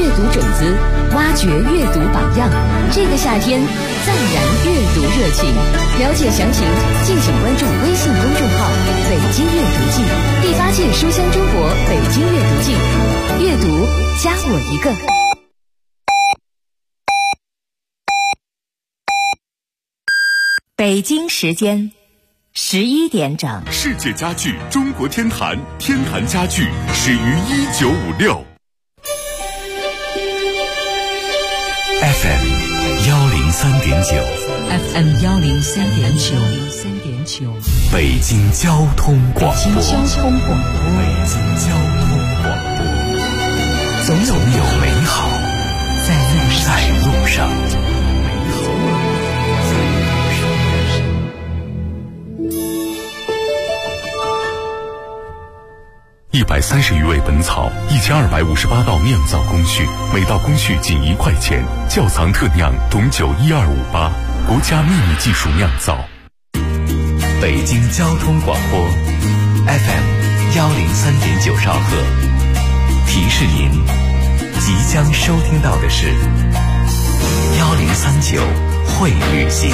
读种子，挖掘阅读榜样。这个夏天，暂燃阅读热情。了解详情，敬请关注微信公众号“北京阅读季”，必发现书香中国北京阅读季。阅读，加我一个。 北京时间11点整。 世界家具中国天坛，天坛家具始于1956。FM 103.9 FM 103.9 北京交通广播。 北京交通广播，总有美好在路上。130余味本草，1258道酿造工序，每道工序仅1块钱。窖藏特酿董酒12588，国家秘密技术酿造。北京交通广播 FM 103.9兆赫，提示您即将收听到的是1039会旅行。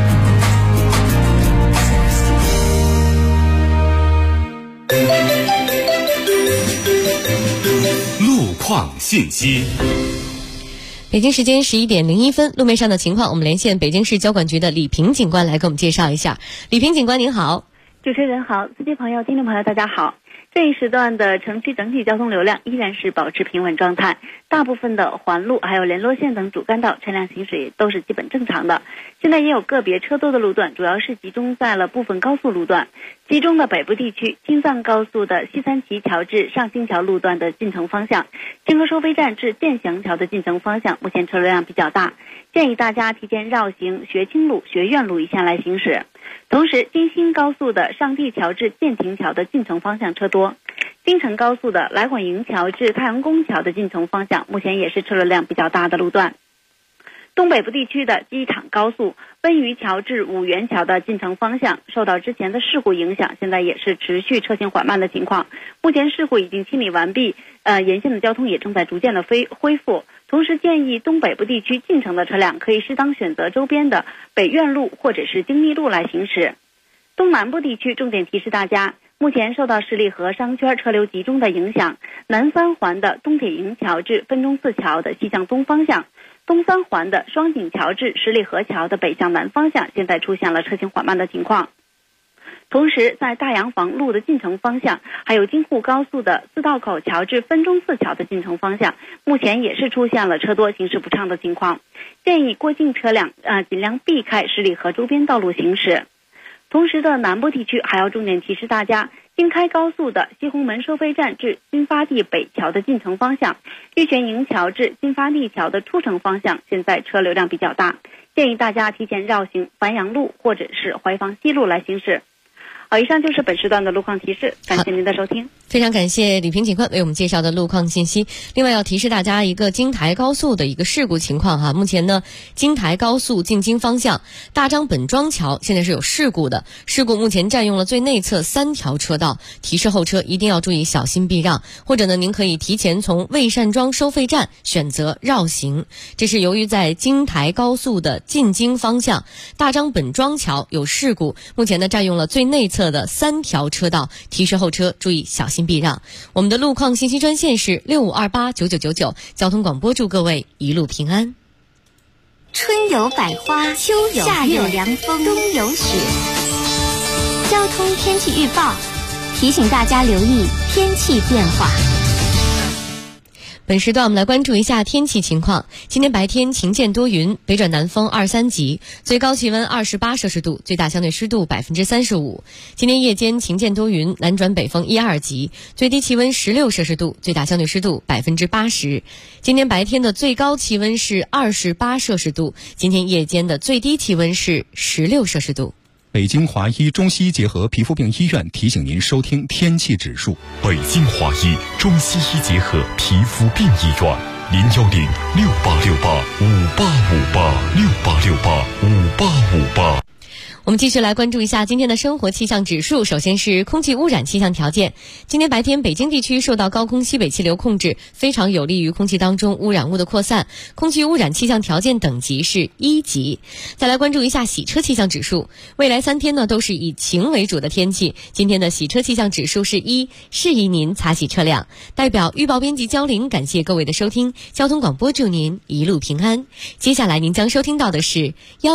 路况信息。 北京时间11点01分，路面上的情况，我们连线北京市交管局的李平警官来给我们介绍一下。李平警官您好。 主持人好，司机朋友、听众朋友大家好。这一时段的城区整体交通流量依然是保持平稳状态，大部分的环路还有联络线等主干道车辆行驶也都是基本正常的。现在也有个别车多的路段，主要是集中在了部分高速路段，其中的北部地区京藏高速的西三旗桥至上新桥路段的进城方向，清河收费站至建祥桥的进城方向目前车流量比较大，建议大家提前绕行学清路、学院路一线来行驶。同时，京新高速的上地桥至建亭桥的进城方向车多，京承高速的来混营桥至太阳宫桥的进城方向目前也是车流量比较大的路段。东北部地区的机场高速温榆桥至五原桥的进城方向受到之前的事故影响，现在也是持续车行缓慢的情况。目前事故已经清理完毕，沿线的交通也正在逐渐的恢复。同时建议东北部地区进城的车辆可以适当选择周边的北苑路或者是京密路来行驶。东南部地区重点提示大家，目前受到十里河商圈车流集中的影响，南三环的东铁营桥至分钟寺桥的西向东方向，东三环的双井桥至十里河桥的北向南方向现在出现了车行缓慢的情况。同时在大洋房路的进城方向，还有京沪高速的四道口桥至分钟寺桥的进城方向目前也是出现了车多行驶不畅的情况，建议过境车辆尽量避开十里河周边道路行驶。同时的南部地区还要重点提示大家，京开高速的西红门收费站至新发地北桥的进城方向，玉泉营桥至新发地桥的出城方向现在车流量比较大，建议大家提前绕行繁阳路或者是怀房西路来行驶。好，以上就是本时段的路况提示，感谢您的收听。 非常感谢李平警官为我们介绍的路况信息。另外要提示大家一个京台高速的一个事故情况哈，目前呢，京台高速进京方向大张本庄桥现在是有事故的，事故目前占用了最内侧3条车道，提示后车一定要注意小心避让，或者呢，您可以提前从魏善庄收费站选择绕行。这是由于在京台高速的进京方向大张本庄桥有事故，目前呢占用了最内侧的3条车道，提示后车注意小心避让。我们的路况信息专线是65289999，交通广播祝各位一路平安。 春有百花，秋有夏有凉风，冬有雪。交通天气预报提醒大家留意天气变化。 本时段我们来关注一下天气情况。今天白天晴间多云，北转南风2、3级，最高气温28摄氏度，最大相对湿度35%。今天夜间晴间多云，南转北风1、2级，最低气温16摄氏度，最大相对湿度80%。今天白天的最高气温是28摄氏度，今天夜间的最低气温是16摄氏度。 北京华医中西医结合皮肤病医院提醒您收听天气指数。 北京华医中西医结合皮肤病医院，01068685858，68685858。 我们继续来关注一下今天的生活气象指数。首先是空气污染气象条件。今天白天北京地区受到高空西北气流控制，非常有利于空气当中污染物的扩散，空气污染气象条件等级是1级。再来关注一下洗车气象指数。未来3天呢都是以晴为主的天气，今天的洗车气象指数是1，适宜您擦洗车辆。代表预报编辑焦玲感谢各位的收听，交通广播祝您一路平安。接下来您将收听到的是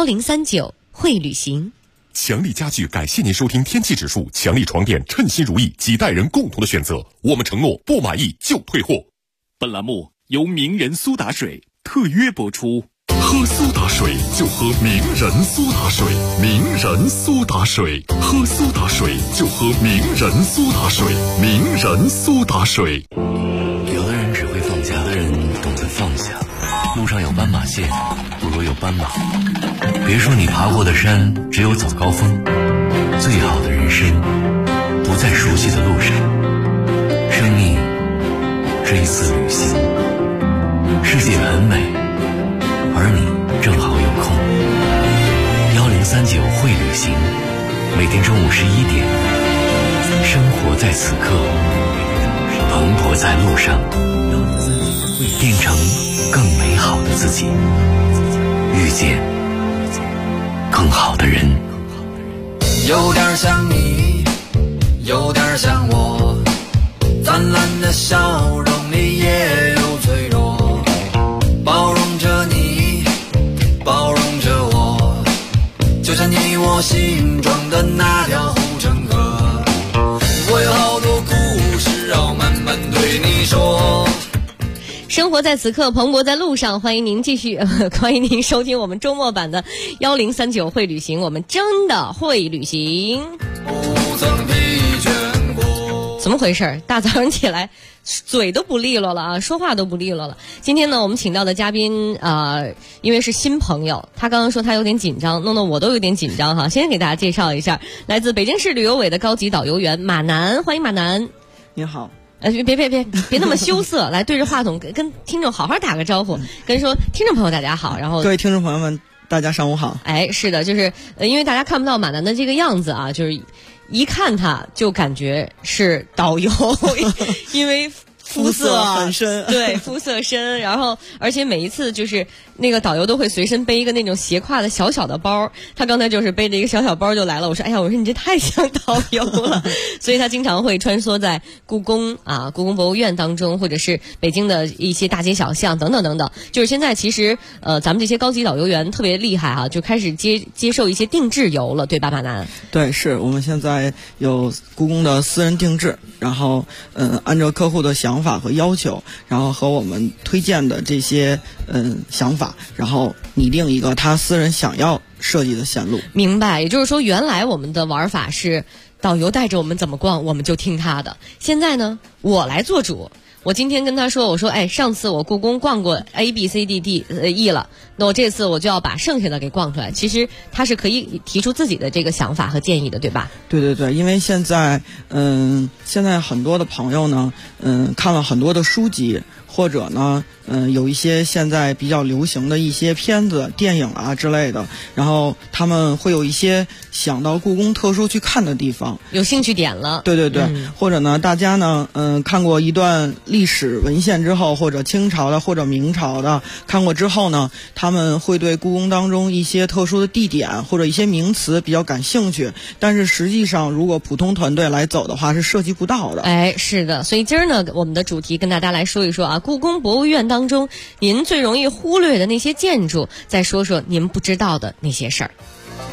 1039会旅行。 强力家具感谢您收听天气指数，强力床垫称心如意，几代人共同的选择，我们承诺不满意就退货。 本栏目由名人苏打水特约播出。 喝苏打水就喝名人苏打水，名人苏打水，喝苏打水就喝名人苏打水，名人苏打水。 有的人只会放假，有的人懂得放下。路上有斑马线，不如有斑马。别说你爬过的山只有早高峰，最好的人生不在熟悉的路上。生命是一次旅行，世界很美，而你正好有空。1039会旅行，每天中午11点，生活在此刻，蓬勃在路上，变成更美好的自己，遇见更好的人。 有点像你，有点像我，灿烂的笑容里也有脆弱，包容着你，包容着我，就像你我心中的那条护城河。我有好多故事要慢慢对你说。 生活在此刻，蓬勃在路上。欢迎您继续，欢迎您收听我们周末版的1039会旅行。我们真的会旅行。 不曾疲倦过。 怎么回事？大早上起来，嘴都不利落了啊，说话都不利落了。今天呢，我们请到的嘉宾因为是新朋友，他刚刚说他有点紧张，弄得我都有点紧张哈。先给大家介绍一下，来自北京市旅游委的高级导游员马楠，欢迎马楠。 您好。 别那么羞涩，来对着话筒跟听众好好打个招呼，跟说听众朋友大家好，然后各位听众朋友们大家上午好。 哎，是的，就是因为大家看不到马楠的这个样子啊，就是一看他就感觉是导游，因为肤色很深， 对，肤色深，然后而且每一次就是那个导游都会随身背一个那种斜挎的小小的包，他刚才就是背着一个小小包就来了，我说哎呀，我说你这太像导游了，所以他经常会穿梭在故宫故宫博物院当中，或者是北京的一些大街小巷等等等等。就是现在其实咱们这些高级导游员特别厉害哈，就开始接受一些定制游了，对吧，马楠？ 对，是我们现在有故宫的私人定制，然后按照客户的想法和要求，然后和我们推荐的这些想法，然后拟定一个他私人想要设计的线路。 明白，也就是说原来我们的玩法是导游带着我们怎么逛我们就听他的，现在呢我来做主。我今天跟他说，我说哎，上次我故宫逛过 A、B、C、D、D、E 了，那我这次我就要把剩下的给逛出来。其实他是可以提出自己的这个想法和建议的，对吧？ 对对对，因为现在很多的朋友呢，看了很多的书籍，或者呢，有一些现在比较流行的一些片子、电影啊之类的，然后他们会有一些想到故宫特殊去看的地方， 有兴趣点了。 对对对，或者呢，大家呢，看过一段历史文献之后，或者清朝的或者明朝的看过之后呢，他们会对故宫当中一些特殊的地点或者一些名词比较感兴趣，但是实际上如果普通团队来走的话是涉及不到的。 哎，是的，所以今儿呢，我们的主题跟大家来说一说啊，故宫博物院当中您最容易忽略的那些建筑，再说说您不知道的那些事儿。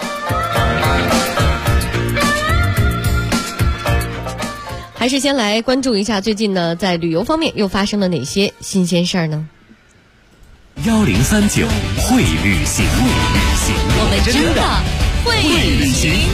还是先来关注一下最近呢，在旅游方面又发生了哪些新鲜事儿呢 ？1039会旅行， 我们真的会旅行。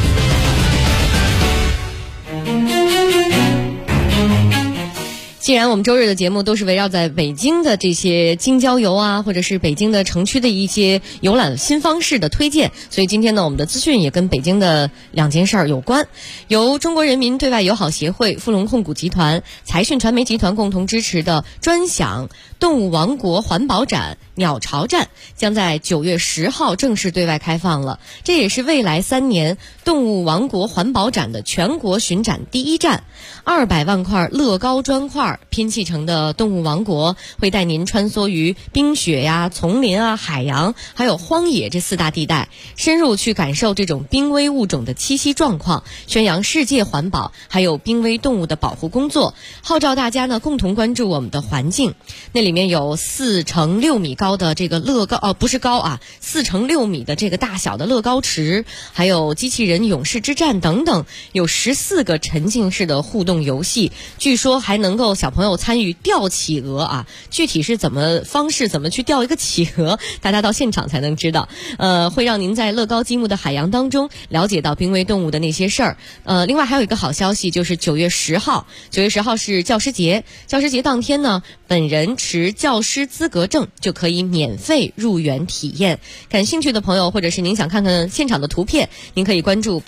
既然我们周日的节目都是围绕在北京的这些京郊游啊，或者是北京的城区的一些游览新方式的推荐，所以今天呢，我们的资讯也跟北京的2件事儿有关。由中国人民对外友好协会、富隆控股集团、财讯传媒集团共同支持的专享动物王国环保展鸟巢站将在9月10号正式对外开放了，这也是未来3年动物王国环保展的全国巡展第1站。200万块乐高砖块拼砌成的动物王国会带您穿梭于冰雪呀、丛林啊、海洋还有荒野这4大地带，深入去感受这种濒危物种的栖息状况，宣扬世界环保还有濒危动物的保护工作，号召大家呢共同关注我们的环境。那里面有4乘6米高的这个乐高不是高啊，4乘6米的这个大小的乐高池，还有机器人勇士之战等等，有14个沉浸式的互动游戏，据说还能够小朋友参与钓企鹅啊，具体是怎么去钓一个企鹅，大家到现场才能知道。会让您在乐高积木的海洋当中了解到濒危动物的那些事儿。另外还有一个好消息，就是9月10号是教师节，教师节当天呢，本人持教师资格证就可以免费入园体验。感兴趣的朋友，或者是您想看看现场的图片，您可以关注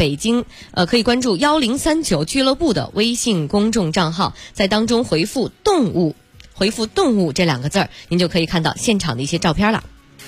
1039俱乐部的微信公众账号，在当中回复动物这2个字儿，您就可以看到现场的一些照片了。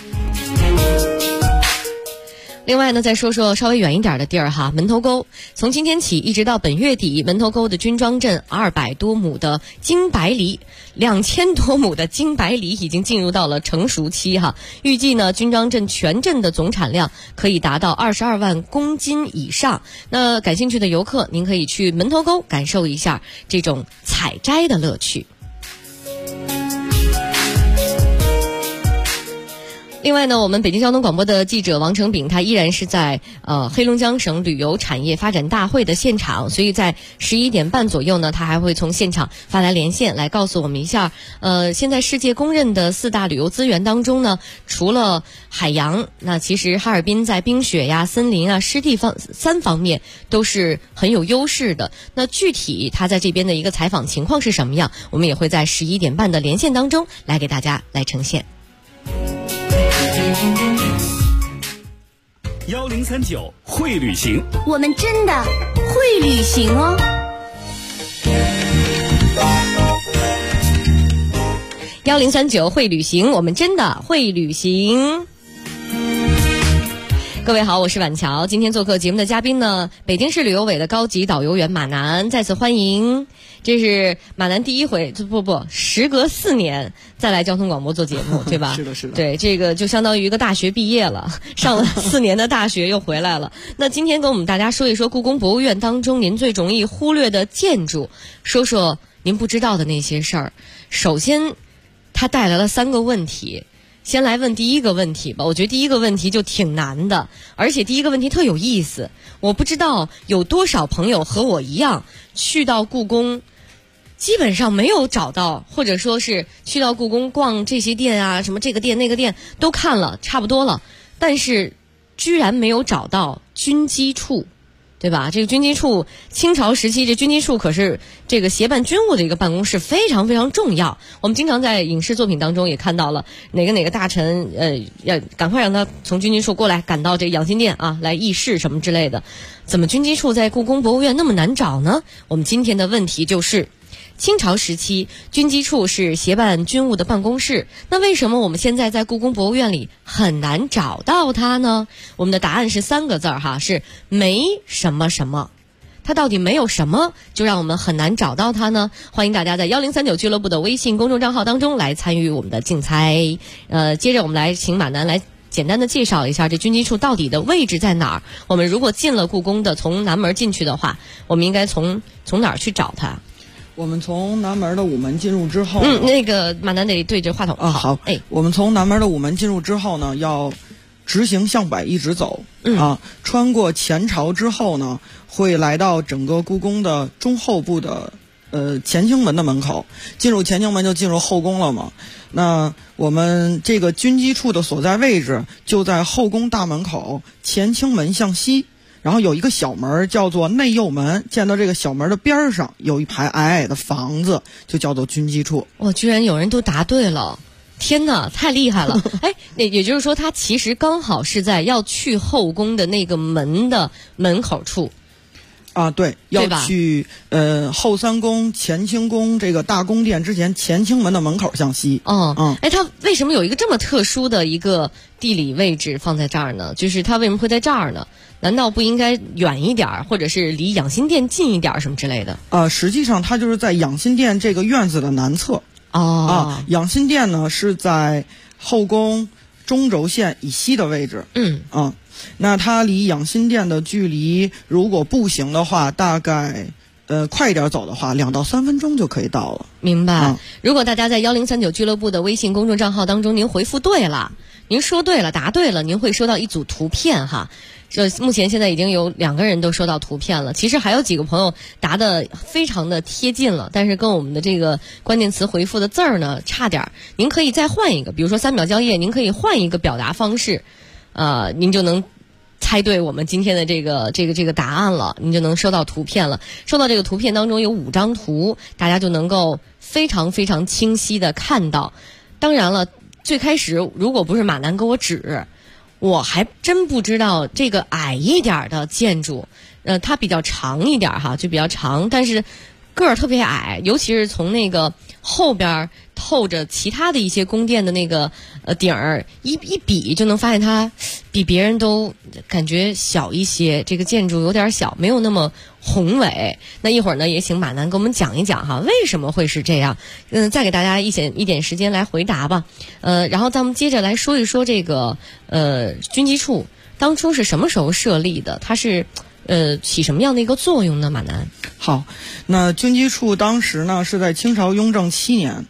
另外呢，再说说稍微远一点的地儿哈，门头沟。从今天起一直到本月底，门头沟的军庄镇200多亩的金白梨，2000多亩的金白梨已经进入到了成熟期哈。预计呢，军庄镇全镇的总产量可以达到22万公斤以上。那感兴趣的游客，您可以去门头沟感受一下这种采摘的乐趣。另外呢，我们北京交通广播的记者王成炳，他依然是在黑龙江省旅游产业发展大会的现场，所以在11点半左右呢，他还会从现场发来连线来告诉我们一下，现在世界公认的4大旅游资源当中呢，除了海洋，那其实哈尔滨在冰雪呀、森林啊、湿地3方面都是很有优势的。那具体他在这边的一个采访情况是什么样，我们也会在11点半的连线当中来给大家来呈现。 1039会旅行， 我们真的会旅行哦。 1039会旅行，我们真的会旅行。各位好，我是婉乔。今天做客节目的嘉宾呢，北京市旅游委的高级导游员马楠，再次欢迎。这是马楠第一回，时隔4年再来交通广播做节目，对吧？ 是的，是的。 对，这个就相当于一个大学毕业了，上了4年的大学又回来了。那今天跟我们大家说一说故宫博物院当中您最容易忽略的建筑，说说您不知道的那些事儿。首先，它带来了3个问题。先来问第一个问题吧，我觉得第一个问题就挺难的，而且第一个问题特有意思。我不知道有多少朋友和我一样去到故宫，基本上没有找到，或者说是去到故宫逛这些店啊，什么这个店那个店都看了差不多了，但是居然没有找到军机处。对吧？这个军机处，清朝时期这军机处可是这个协办军务的一个办公室，非常非常重要。我们经常在影视作品当中也看到了哪个大臣要赶快让他从军机处过来，赶到这养心殿啊来议事什么之类的。怎么军机处在故宫博物院那么难找呢？我们今天的问题就是，清朝时期军机处是协办军务的办公室，那为什么我们现在在故宫博物院里很难找到它呢？我们的答案是3个字哈，是没什么什么。它到底没有什么就让我们很难找到它呢？欢迎大家在1039俱乐部的微信公众账号当中来参与我们的竞猜。接着我们来请马楠来简单的介绍一下这军机处到底的位置在哪儿。我们如果进了故宫的从南门进去的话，我们应该从哪儿去找它？ 我们从南门的午门进入之后， 那个马楠得对着话筒啊。好，我们从南门的午门进入之后呢，要直行向北一直走，穿过前朝之后呢，会来到整个故宫的中后部的乾清门的门口。进入乾清门就进入后宫了嘛。那我们这个军机处的所在位置就在后宫大门口乾清门向西。 然后有一个小门叫做内右门，见到这个小门的边上有一排矮矮的房子，就叫做军机处。 哇，居然有人都答对了！天哪，太厉害了！哎，也就是说，它其实刚好是在要去后宫的那个门的门口处。 啊，对，要去后三宫、乾清宫这个大宫殿之前，乾清门的门口向西。 哎，它为什么有一个这么特殊的一个地理位置放在这儿呢？就是它为什么会在这儿呢？难道不应该远一点，或者是离养心殿近一点什么之类的？ 实际上它就是在养心殿这个院子的南侧。养心殿呢是在后宫中轴线以西的位置。那它离养心殿的距离，如果步行的话，大概快一点走的话，2到3分钟就可以到了。 明白。如果大家在1039俱乐部的微信公众账号当中，您回复对了，您说对了，答对了，您会收到一组图片哈。目前现在已经有2个人都收到图片了，其实还有几个朋友答得非常的贴近了，但是跟我们的这个关键词回复的字儿呢差点。您可以再换一个，比如说3秒交页，您可以换一个表达方式，您就能猜对我们今天的这个答案了，您就能收到图片了。收到这个图片当中有5张图，大家就能够非常非常清晰的看到。当然了，最开始如果不是马南给我指，我还真不知道这个矮一点的建筑，它比较长一点哈，就比较长，但是个儿特别矮，尤其是从那个后边透着其他的一些宫殿的那个顶儿一比，就能发现它比别人都感觉小一些，这个建筑有点小，没有那么宏伟。那一会儿呢，也请马南给我们讲一讲哈，为什么会是这样？再给大家一点时间来回答吧。然后咱们接着来说一说这个军机处当初是什么时候设立的？它是起什么样的一个作用呢？马南。 好，那军机处当时呢是在清朝雍正7年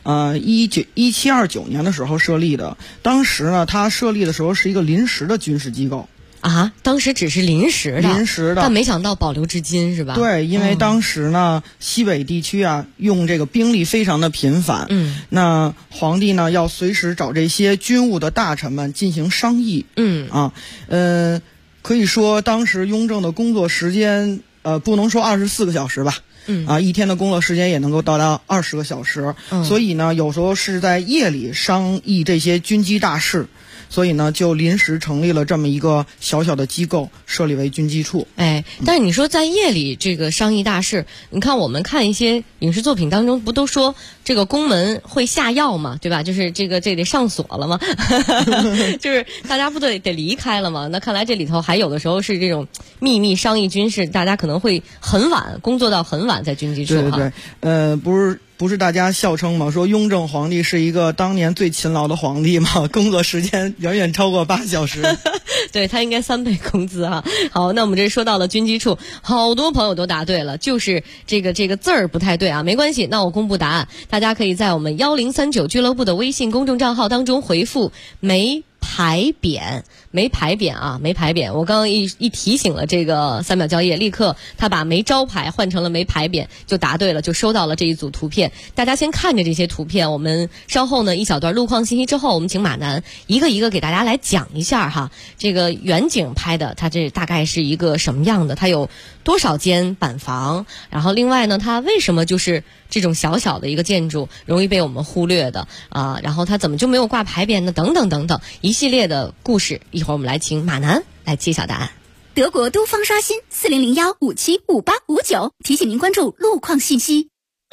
，1729年的时候设立的。当时呢，它设立的时候是一个临时的军事机构。 当时只是临时的，但没想到保留至今，是吧？ 对，因为当时呢，西北地区用这个兵力非常的频繁。那皇帝呢要随时找这些军务的大臣们进行商议。可以说当时雍正的工作时间，不能说24个小时吧。一天的工作时间也能够到达20个小时。所以呢，有时候是在夜里商议这些军机大事。所以呢，就临时成立了这么一个小小的机构，设立为军机处。 但是你说在夜里这个商议大事，你看我们看一些影视作品当中，不都说这个宫门会下药嘛，对吧？就是这得上锁了嘛，就是大家不得离开了嘛。那看来这里头还有的时候是这种秘密商议军事，大家可能会很晚工作到很晚在军机处。 对，不是大家笑称吗？说雍正皇帝是一个当年最勤劳的皇帝嘛，工作时间远远超过8小时。 对，他应该3倍工资哈。好，那我们这说到了军机处，好多朋友都答对了，就是这个字儿不太对啊，没关系，那我公布答案，大家可以在我们1039俱乐部的微信公众账号当中回复没牌匾，没牌匾。我刚刚一提醒了这个3秒交页，立刻他把没招牌换成了没牌匾，就答对了，就收到了这一组图片。大家先看着这些图片，我们稍后呢一小段路况信息之后，我们请马南一个一个给大家来讲一下哈，这个远景拍的，它这大概是一个什么样的？它有多少间板房？然后另外呢，它为什么就是这种小小的一个建筑容易被我们忽略的然后它怎么就没有挂牌匾呢？等等等等，一系列的故事，一会儿我们来请马南来揭晓答案。 德国都方刷新4001575859，提醒您关注路况信息。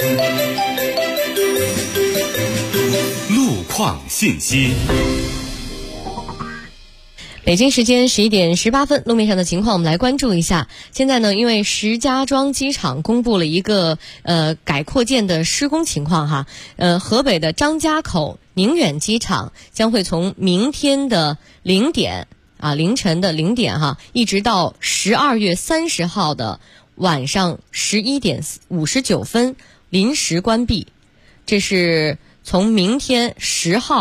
路况信息。 北京时间11点18分，路面上的情况我们来关注一下。现在呢，因为石家庄机场公布了一个改扩建的施工情况哈，河北的张家口宁远机场将会从明天的0点凌晨的0点哈，一直到12月30号的晚上11点59分临时关闭。这是从明天10号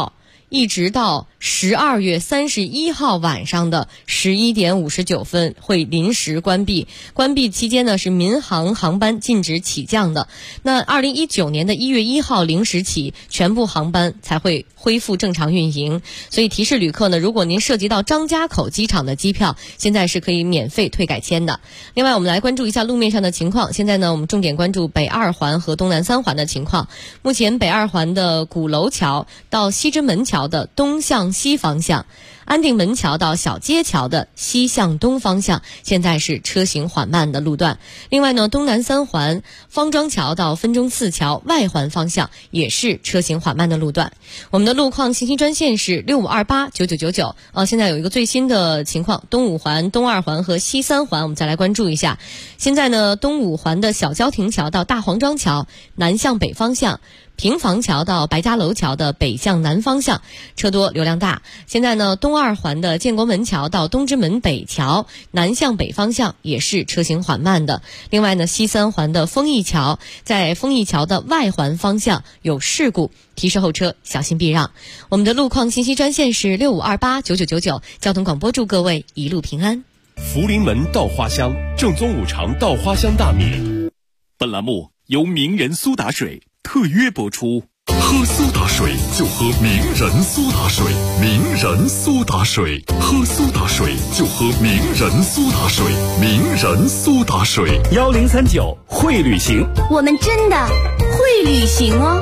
一直到12月31号晚上的11点59分会临时关闭。关闭期间呢，是民航航班禁止起降的。那2019年的1月1号0时起，全部航班才会恢复正常运营。所以提示旅客呢，如果您涉及到张家口机场的机票，现在是可以免费退改签的。另外，我们来关注一下路面上的情况。现在呢，我们重点关注北2环和东南3环的情况。目前北2环的鼓楼桥到西直门桥的东向西方向，安定门桥到小街桥的西向东方向，现在是车行缓慢的路段。另外呢，东南3环方庄桥到分钟寺桥外环方向也是车行缓慢的路段。我们的路况信息专线是65289999。现在有一个最新的情况，东5环、东2环和西3环，我们再来关注一下。现在呢，东5环的小交亭桥到大黄庄桥南向北方向，平房桥到白家楼桥的北向南方向车多流量大。现在呢，东2环的建国门桥到东直门北桥南向北方向也是车行缓慢的。另外呢，西3环的丰益桥在丰益桥的外环方向有事故，提示后车小心避让。我们的路况信息专线是65289999。交通广播祝各位一路平安。 福临门稻花香，正宗五常稻花香大米。本栏目由名人苏打水特约播出。 喝苏打水就喝名人苏打水，名人苏打水，喝苏打水就喝名人苏打水，名人苏打水。 1039会旅行， 我们真的会旅行哦。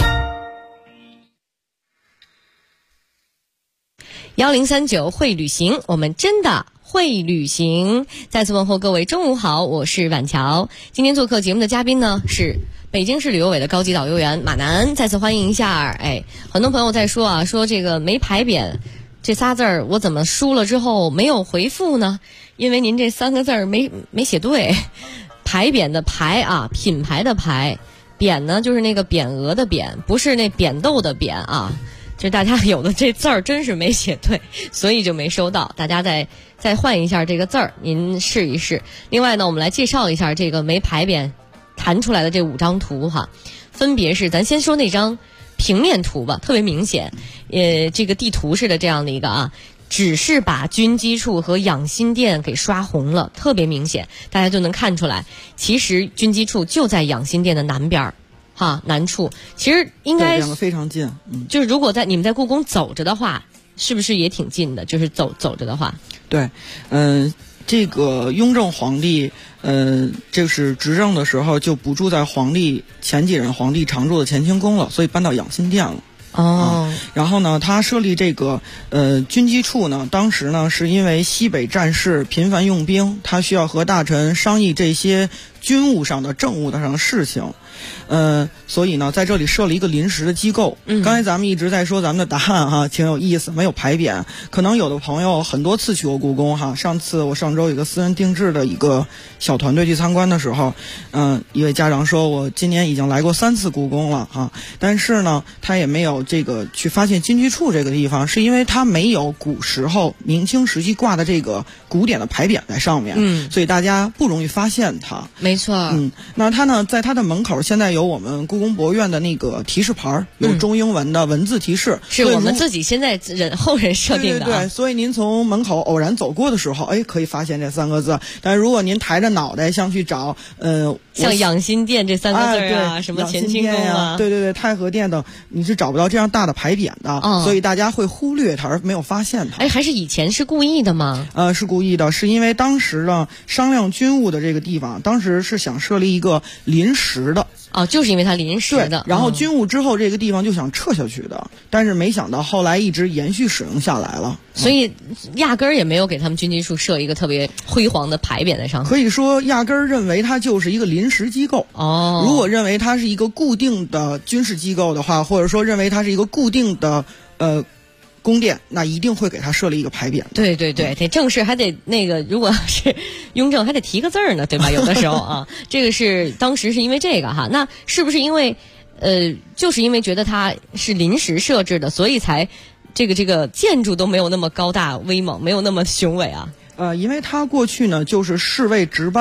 1039会旅行，我们真的会旅行。再次问候各位中午好，我是婉乔。今天做客节目的嘉宾呢是北京市旅游委的高级导游员马楠，再次欢迎一下。很多朋友在说说这个没牌匾这仨字儿，我怎么输了之后没有回复呢？因为您这3个字儿没写对。牌匾的牌啊，品牌的牌，匾呢就是那个匾额的匾，不是那扁豆的扁啊。就大家有的这字儿真是没写对，所以就没收到。大家再换一下这个字儿，您试一试。另外呢，我们来介绍一下这个没牌匾弹出来的这5张图哈，分别是咱先说那张平面图吧，特别明显，这个地图似的这样的一个啊，只是把军机处和养心殿给刷红了，特别明显，大家就能看出来，其实军机处就在养心殿的南边哈，南处。其实应该两个非常近， 就是如果你们在故宫走着的话，是不是也挺近的？就是走着的话， 对，这个雍正皇帝，就是执政的时候就不住在前几任皇帝常住的乾清宫了，所以搬到养心殿了。然后呢，他设立这个军机处呢，当时呢是因为西北战事频繁用兵，他需要和大臣商议这些军务上的政务上的事情。所以呢，在这里设了一个临时的机构。刚才咱们一直在说咱们的答案哈，挺有意思，没有牌匾。可能有的朋友很多次去过故宫哈，我上周有一个私人定制的一个小团队去参观的时候，一位家长说，我今年已经来过3次故宫了哈，但是呢，他也没有这个去发现军机处这个地方，是因为他没有古时候明清时期挂的这个古典的牌匾在上面，所以大家不容易发现它。 没错。 那他呢，在他的门口现在有我们故宫博物院的那个提示牌，有中英文的文字提示， 是我们自己现在后人设定的。 对，所以您从门口偶然走过的时候，可以发现这3个字。但如果您抬着脑袋想去找， 像养心殿这3个字啊，什么乾清宫啊， 对，太和殿等，你是找不到这样大的牌匾的，所以大家会忽略它而没有发现它。 还是以前是故意的吗？ 是故意的，是因为当时呢商量军务的这个地方，当时是想设立一个临时的。 就是因为它临时的。 然后军务之后这个地方就想撤下去的，但是没想到后来一直延续使用下来了， 所以压根儿也没有给他们军机处设一个特别辉煌的牌匾在上面。 可以说压根儿认为它就是一个临时机构。如果认为它是一个固定的军事机构的话，或者说认为它是一个固定的宫殿，那一定会给他设立一个牌匾。 对，得正式，还得那个，如果是雍正还得提个字儿呢，对吧？有的时候啊，这个是当时是因为这个哈，那是不是因为就是因为觉得它是临时设置的，所以才这个建筑都没有那么高大威猛，没有那么雄伟啊？ 因为他过去呢就是侍卫值班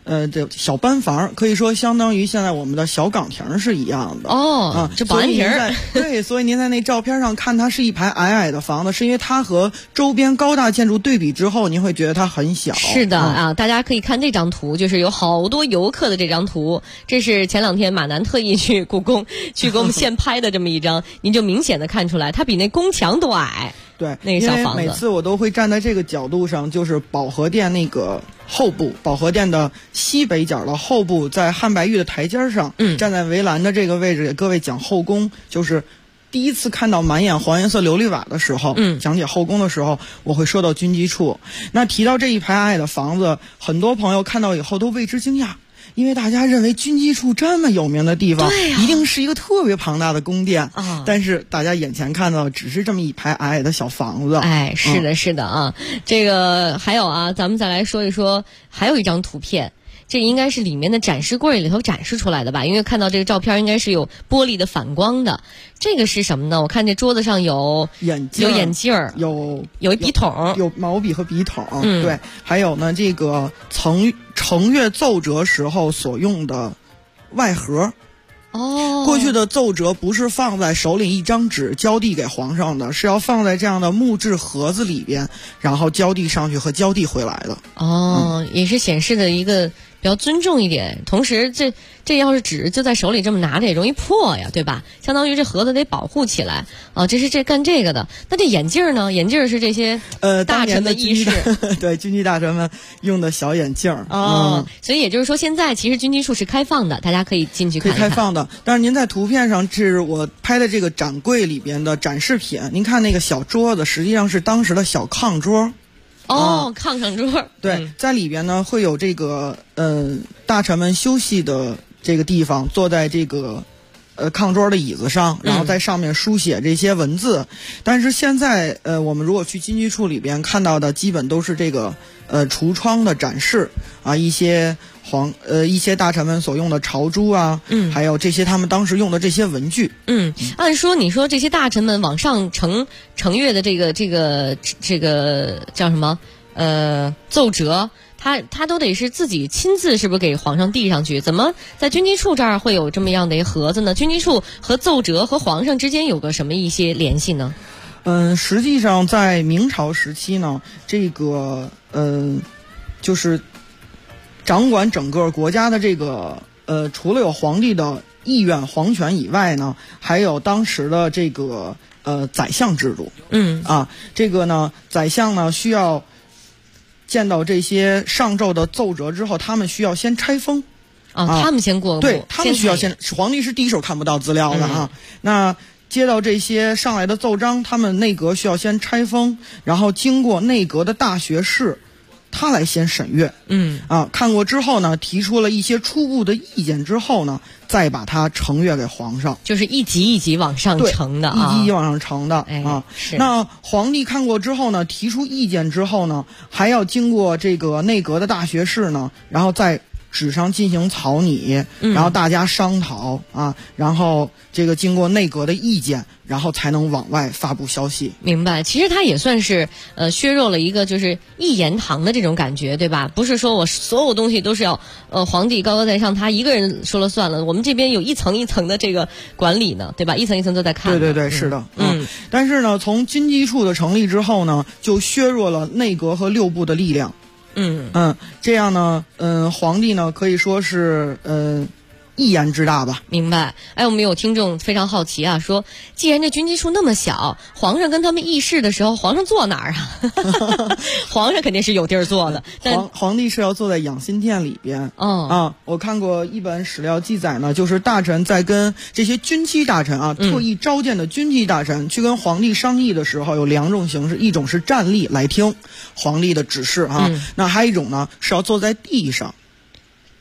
这小班房，可以说相当于现在我们的小岗亭是一样的。 这保安亭。 对，所以您在那照片上看它是一排矮矮的房子，是因为它和周边高大建筑对比之后，您会觉得它很小。 是的大家可以看这张图，就是有好多游客的这张图，这是前2天马南特意去故宫去给我们现拍的这么一张，您就明显的看出来，它比那宫墙都矮。 对， 那个小房子， 因为每次我都会站在这个角度上，就是保和殿那个后部，保和殿的西北角的后部，在汉白玉的台阶上，站在围栏的这个位置，给各位讲后宫，就是第一次看到满眼黄颜色琉璃瓦的时候，讲解后宫的时候，我会说到军机处。那提到这一排矮的房子，很多朋友看到以后都为之惊讶。因为大家认为军机处这么有名的地方，一定是一个特别庞大的宫殿但是大家眼前看到的只是这么一排矮矮的小房子。 是的是的这个还有咱们再来说一说，还有一张图片，这应该是里面的展示柜里头展示出来的吧，因为看到这个照片应该是有玻璃的反光的。这个是什么呢？我看这桌子上有眼镜，有一笔筒， 有毛笔和笔筒对，还有呢这个呈阅奏折时候所用的外盒。过去的奏折不是放在手里一张纸交递给皇上的，是要放在这样的木质盒子里边，然后交递上去和交递回来的。 也是显示的一个比较尊重一点。同时这要是纸就在手里这么拿着也容易破呀，对吧？相当于这盒子得保护起来这是干这个的。那这眼镜呢？眼镜是这些大臣的衣饰， 对，军机大臣们用的小眼镜所以也就是说现在其实军机处是开放的，大家可以进去看一看。 可以开放的，但是您在图片上是我拍的这个展柜里边的展示品，您看那个小桌子实际上是当时的小炕桌。 炕上桌。 对，在里边呢会有这个大臣们休息的这个地方，坐在这个炕桌的椅子上，然后在上面书写这些文字。但是现在我们如果去军机处里边看到的，基本都是这个橱窗的展示一些大臣们所用的朝珠还有这些他们当时用的这些文具。 按说你说这些大臣们往上呈阅的这个叫什么奏折，他都得是自己亲自是不是给皇上递上去？怎么在军机处这儿会有这么样的一个盒子呢？军机处和奏折和皇上之间有个什么一些联系呢？ 实际上在明朝时期呢，这个就是掌管整个国家的这个除了有皇帝的意愿皇权以外呢，还有当时的这个宰相制度。这个呢，宰相呢需要见到这些上奏的奏折之后，他们需要先拆封。 他们先过对，他们需要皇帝是第一手看不到资料的那接到这些上来的奏章，他们内阁需要先拆封，然后经过内阁的大学士他来先审阅。看过之后呢，提出了一些初步的意见之后呢，再把它呈阅给皇上， 就是一级一级往上呈的一级一级往上呈的是。 那皇帝看过之后呢，提出意见之后呢，还要经过这个内阁的大学士呢，然后在纸上进行草拟，然后大家商讨然后这个经过内阁的意见，然后才能往外发布消息。 明白，其实它也算是削弱了一个就是一言堂的这种感觉，对吧？不是说我所有东西都是要皇帝高高在上，他一个人说了算了。我们这边有一层一层的这个管理呢，对吧？一层一层都在看。 对，是的。但是呢，从军机处的成立之后呢，就削弱了内阁和六部的力量。这样呢，皇帝呢可以说是一言之大吧。 明白。我们有听众非常好奇说既然这军机处那么小，皇上跟他们议事的时候，皇上坐哪儿皇上肯定是有地儿坐的，但皇帝是要坐在养心殿里边。我看过一本史料记载呢，就是大臣在跟这些军机大臣特意召见的军机大臣去跟皇帝商议的时候，有2种形式，一种是站立来听皇帝的指示那还有一种呢是要坐在地上。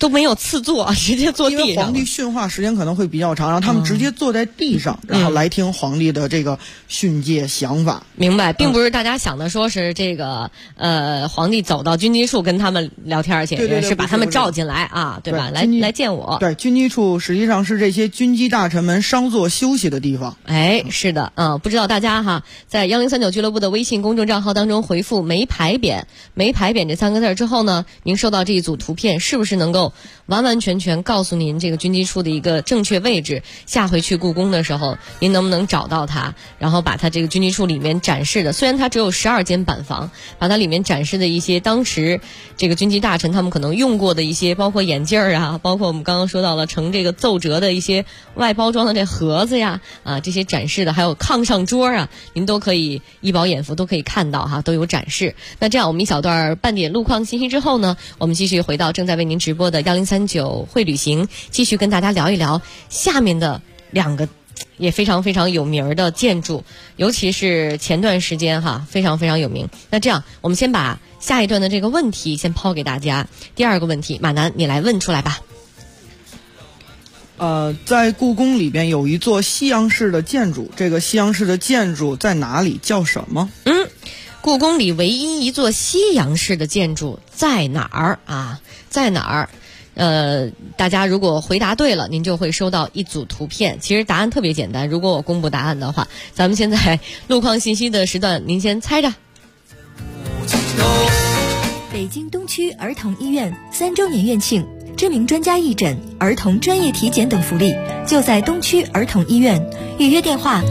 都没有次坐，直接坐地上。 因为皇帝训话时间可能会比较长，然后他们直接坐在地上，然后来听皇帝的这个训诫想法。 明白，并不是大家想的说是这个皇帝走到军机处跟他们聊天去， 对， 是把他们召进来啊，对吧？来见我。 对，军机处实际上是这些军机大臣们稍作休息的地方。 哎，是的，不知道大家哈，在1039俱乐部的微信公众账号当中回复没牌匾这3个字之后呢，您收到这一组图片，是不是能够完完全全告诉您这个军机处的一个正确位置？下回去故宫的时候，您能不能找到它？然后把它这个军机处里面展示的，虽然它只有12间板房，把它里面展示的一些当时这个军机大臣他们可能用过的一些，包括眼镜啊，包括我们刚刚说到了成这个奏折的一些外包装的这盒子呀，这些展示的，还有炕上桌啊，您都可以一饱眼福，都可以看到哈，都有展示。那这样我们一小段半点路况信息之后呢，我们继续回到正在为您直播的1039会旅行，继续跟大家聊一聊下面的2个也非常非常有名的建筑，尤其是前段时间哈非常非常有名。那这样我们先把下一段的这个问题先抛给大家。第2个问题，马南你来问出来吧。 在故宫里边有一座西洋式的建筑，这个西洋式的建筑在哪里？叫什么？ 故宫里唯一一座西洋式的建筑在哪儿啊？在哪儿？大家如果回答对了，您就会收到一组图片。其实答案特别简单，如果我公布答案的话，咱们现在路况信息的时段，您先猜着。 北京东区儿童医院3周年院庆，知名专家义诊、儿童专业体检等福利，就在东区儿童医院。预约电话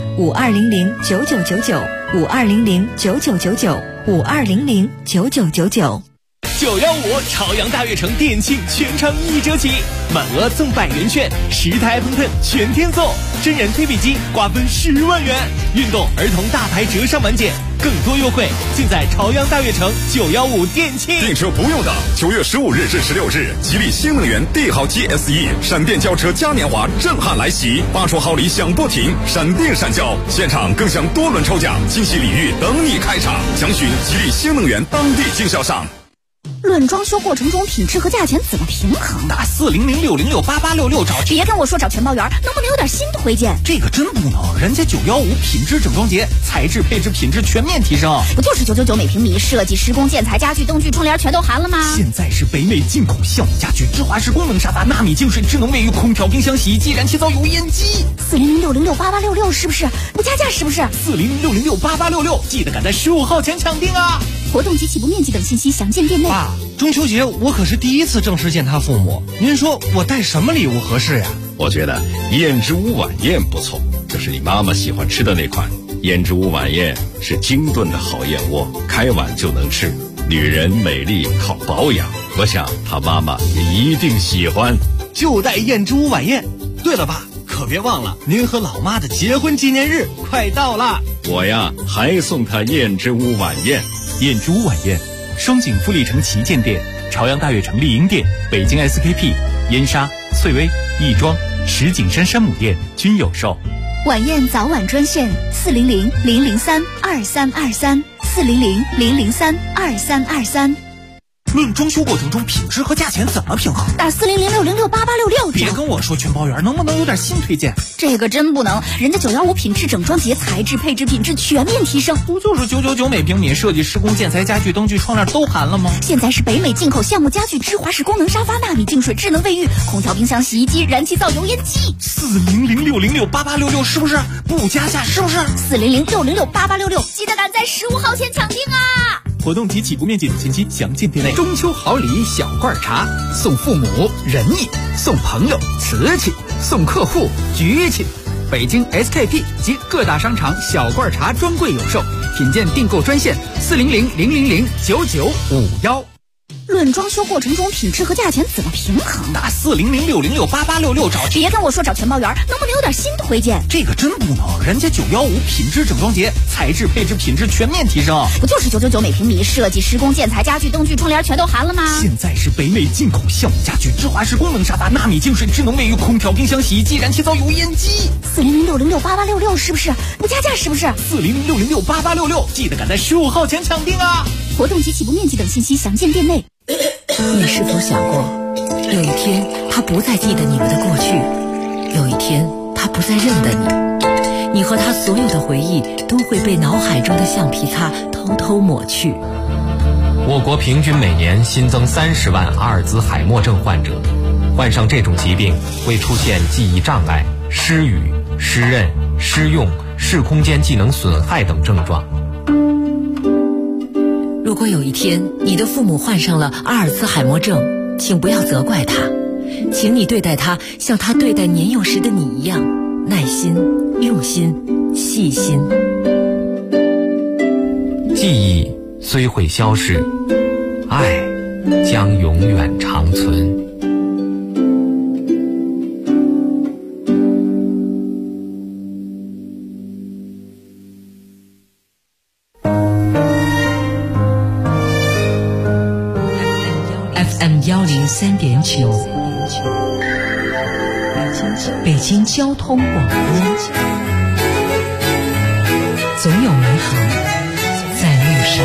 ：5200-9999，5200-9999，5200-9999。 915朝阳大悦城店庆全场1折起，满额赠100元券，10台喷喷全天送，真人推背机瓜分10万元，运动儿童大牌折上满减，更多优惠尽在朝阳大悦城915店庆。 订车不用等，9月15日至16日，吉利新能源帝豪 GSE 闪电轿车嘉年华震撼来袭，8重好礼响不停，闪电闪交，现场更享多轮抽奖，惊喜礼遇等你开场，详询吉利新能源当地经销商。 论装修过程中品质和价钱怎么平衡？ 打400-606-8866找。 别跟我说找全包圆，能不能有点新推荐？ 这个真不能，人家915品质整装节，材质配置品质全面提升。 不就是999每平米，设计施工建材家具灯具窗帘全都含了吗？ 现在是北美进口橡木家具、芝华士功能沙发、纳米净水、智能卫浴、空调、冰箱、洗衣机、燃气灶、油烟机。 400-606-8866是不是？不加价是不是 ？400-606-8866，记得赶在15号前抢订啊！ 活动及起步面积等信息详见店内。 爸，中秋节我可是第一次正式见他父母，您说我带什么礼物合适呀？ 我觉得燕之屋晚宴不错，这是你妈妈喜欢吃的那款。燕之屋晚宴是精炖的好燕窝，开碗就能吃。女人美丽靠保养，我想她妈妈也一定喜欢。 就带燕之屋晚宴。对了爸，可别忘了您和老妈的结婚纪念日快到了。 我呀还送她燕之屋晚宴。 燕之屋晚宴，双井富力城旗舰店、朝阳大悦城丽婴店、北京 SKP、燕莎、翠微、亦庄、石景山山姆店均有售。 晚宴早晚专线400-003-2323，400-003-2323。 论装修过程中品质和价钱怎么平衡？ 打400-606-8866。 别跟我说全包圆，能不能有点新推荐？ 这个真不能，人家915品质整装节，材质配置品质全面提升。 不就是999每平米，设计施工建材家具灯具窗帘都含了吗？ 现在是北美进口橡木家具、芝华士功能沙发、纳米净水、智能卫浴、空调、冰箱、洗衣机、燃气灶、油烟机。 400-606-8866是不是？不加价是不是 ？400-606-8866，记得赶在15号前抢订啊！ 活动及起步面积等信息详见店内。 中秋好礼小罐茶，送父母仁义，送朋友瓷器，送客户局气。北京 SKP 及各大商场小罐茶专柜有售，品鉴订购专线400-000-9951。 论装修过程中品质和价钱怎么平衡？ 打400-606-8866找。 别跟我说找全包圆，能不能有点新推荐？ 这个真不能，人家915品质整装节，材质配置品质全面提升。 不就是999每平米，设计施工建材家具灯具窗帘全都含了吗？ 现在是北美进口橡木家具、芝华士功能沙发、纳米净水、智能卫浴、空调、冰箱、洗衣机、燃气灶、油烟机。 400-606-8866是不是？不加价是不是 ？400-606-8866，记得赶在15号前抢订啊！ 活动及起步面积等信息详见店内。 你是否想过， 有一天他不再记得你们的过去，有一天他不再认得你，你和他所有的回忆都会被脑海中的橡皮擦偷偷抹去。 我国平均每年新增30万阿尔兹海默症患者，患上这种疾病会出现记忆障碍、失语、失认、失用、视空间技能损害等症状。 如果有一天你的父母患上了阿尔兹海默症，请不要责怪他，请你对待他像他对待年幼时的你一样，耐心、用心、细心。 记忆虽会消逝，爱将永远长存。 FM 103.9，北京交通广播，总有美好在路上。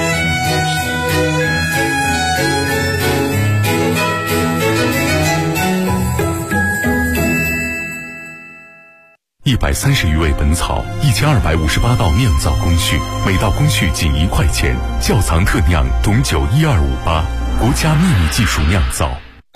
130余味本草，1258道酿造工序，每道工序仅1块钱。窖藏特酿董酒12588，国家秘密技术酿造。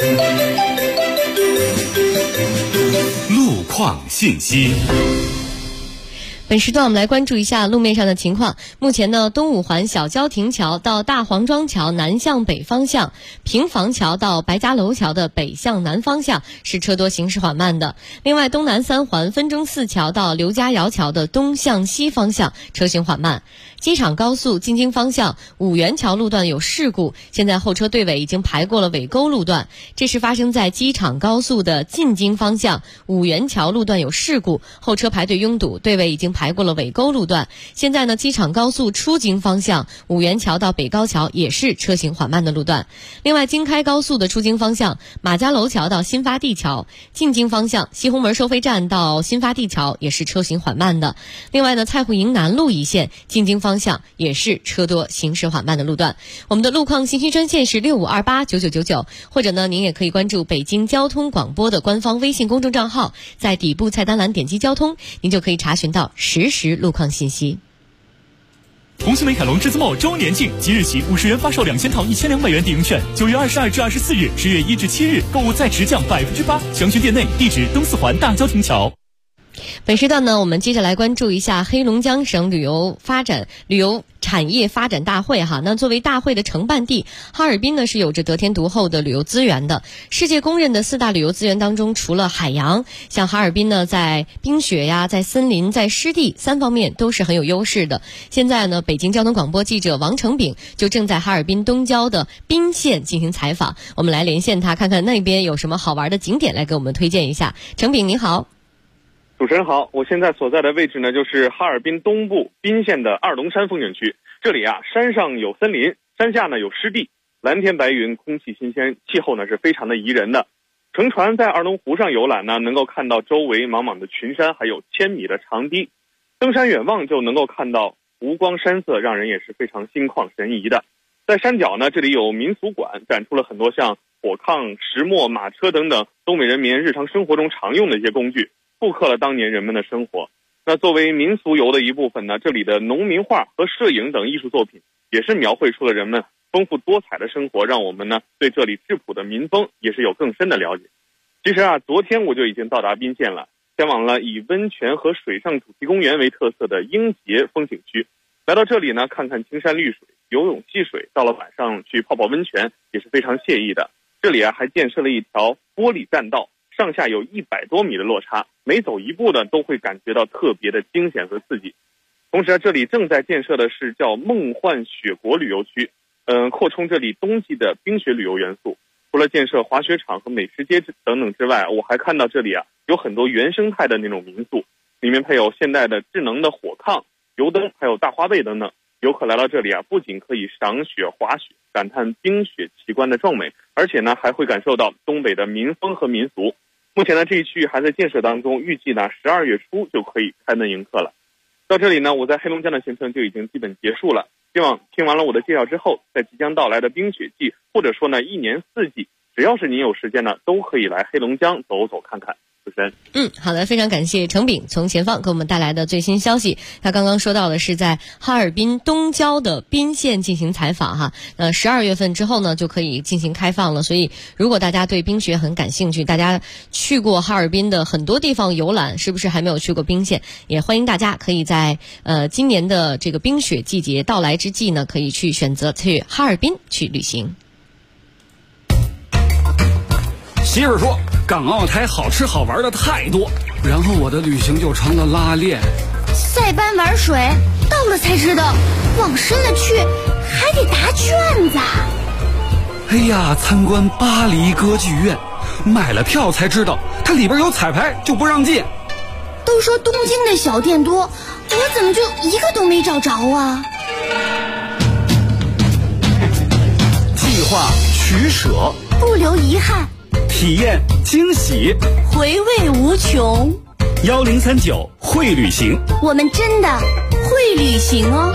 路况信息。 本时段我们来关注一下路面上的情况。目前呢，东五环小郊亭桥到大黄庄桥南向北方向，平房桥到白家楼桥的北向南方向是车多行驶缓慢的。另外，东南3环分钟寺桥到刘家窑桥的东向西方向车行缓慢。机场高速进京方向五元桥路段有事故，现在后车队尾已经排过了尾沟路段。这是发生在机场高速的进京方向五元桥路段有事故，后车排队拥堵，队尾已经排过了尾沟路段。现在呢，机场高速出京方向五元桥到北高桥也是车行缓慢的路段。另外，京开高速的出京方向马家楼桥到新发地桥，进京方向西红门收费站到新发地桥也是车行缓慢的。另外呢，蔡户营南路一线进京方向也是车多行驶缓慢的路段。我们的路况信息专线是65289999，或者呢，您也可以关注北京交通广播的官方微信公众账号，在底部菜单栏点击交通，您就可以查询到实时路况信息。 红星美凯龙之子墨周年庆，即日起50元发售2000套1200元抵用券，9月22至24日，10月1至7日购物再直降8%，详询店内，地址东四环大郊亭桥。 本时段呢，我们接着来关注一下黑龙江省旅游产业发展大会哈。那作为大会的承办地，哈尔滨呢是有着得天独厚的旅游资源的。世界公认的4大旅游资源当中，除了海洋，像哈尔滨呢在冰雪呀、在森林、在湿地3方面都是很有优势的。现在呢，北京交通广播记者王成炳就正在哈尔滨东郊的宾县进行采访，我们来连线他，看看那边有什么好玩的景点来给我们推荐一下。成炳您好。 主持人好，我现在所在的位置呢，就是哈尔滨东部宾县的二龙山风景区。这里啊，山上有森林，山下呢有湿地，蓝天白云，空气新鲜，气候呢是非常的宜人的。乘船在二龙湖上游览呢，能够看到周围茫茫的群山，还有1000米的长堤。登山远望就能够看到湖光山色，让人也是非常心旷神怡的。在山脚呢，这里有民俗馆，展出了很多像火炕、石磨、马车等等东北人民日常生活中常用的一些工具，复刻了当年人们的生活。那作为民俗游的一部分呢，这里的农民画和摄影等艺术作品也是描绘出了人们丰富多彩的生活，让我们呢对这里质朴的民风也是有更深的了解。其实啊，昨天我就已经到达宾县了，前往了以温泉和水上主题公园为特色的英杰风景区。来到这里呢，看看青山绿水，游泳戏水，到了晚上去泡泡温泉也是非常惬意的。这里啊还建设了一条玻璃栈道，上下有100多米的落差，每走一步呢都会感觉到特别的惊险和刺激。同时这里正在建设的是叫梦幻雪国旅游区，扩充这里冬季的冰雪旅游元素。除了建设滑雪场和美食街等等之外，我还看到这里啊有很多原生态的那种民宿，里面配有现代的智能的火炕、油灯，还有大花被等等。游客来到这里啊，不仅可以赏雪、滑雪，感叹冰雪奇观的壮美，而且呢还会感受到东北的民风和民俗。目前呢这一区域还在建设当中，预计呢12月初就可以开门迎客了。到这里呢，我在黑龙江的行程就已经基本结束了。希望听完了我的介绍之后，在即将到来的冰雪季，或者说呢1年4季只要是您有时间呢，都可以来黑龙江走走看看。主持人， 好的，非常感谢程炳从前方给我们带来的最新消息。他刚刚说到的是在哈尔滨东郊的宾县进行采访哈，12月份之后呢就可以进行开放了。所以如果大家对冰雪很感兴趣，大家去过哈尔滨的很多地方游览，是不是还没有去过宾县？也欢迎大家可以在今年的这个冰雪季节到来之际呢，可以去选择去哈尔滨去旅行。 媳妇说港澳台好吃好玩的太多，然后我的旅行就成了拉练。 塞班玩水，到了才知道，往深了去还得答卷子。 哎呀，参观巴黎歌剧院，买了票才知道它里边有彩排，就不让进。 都说东京的小店多，我怎么就一个都没找着啊？ 计划取舍， 不留遗憾， 体验惊喜， 回味无穷。 1039会旅行， 我们真的会旅行哦。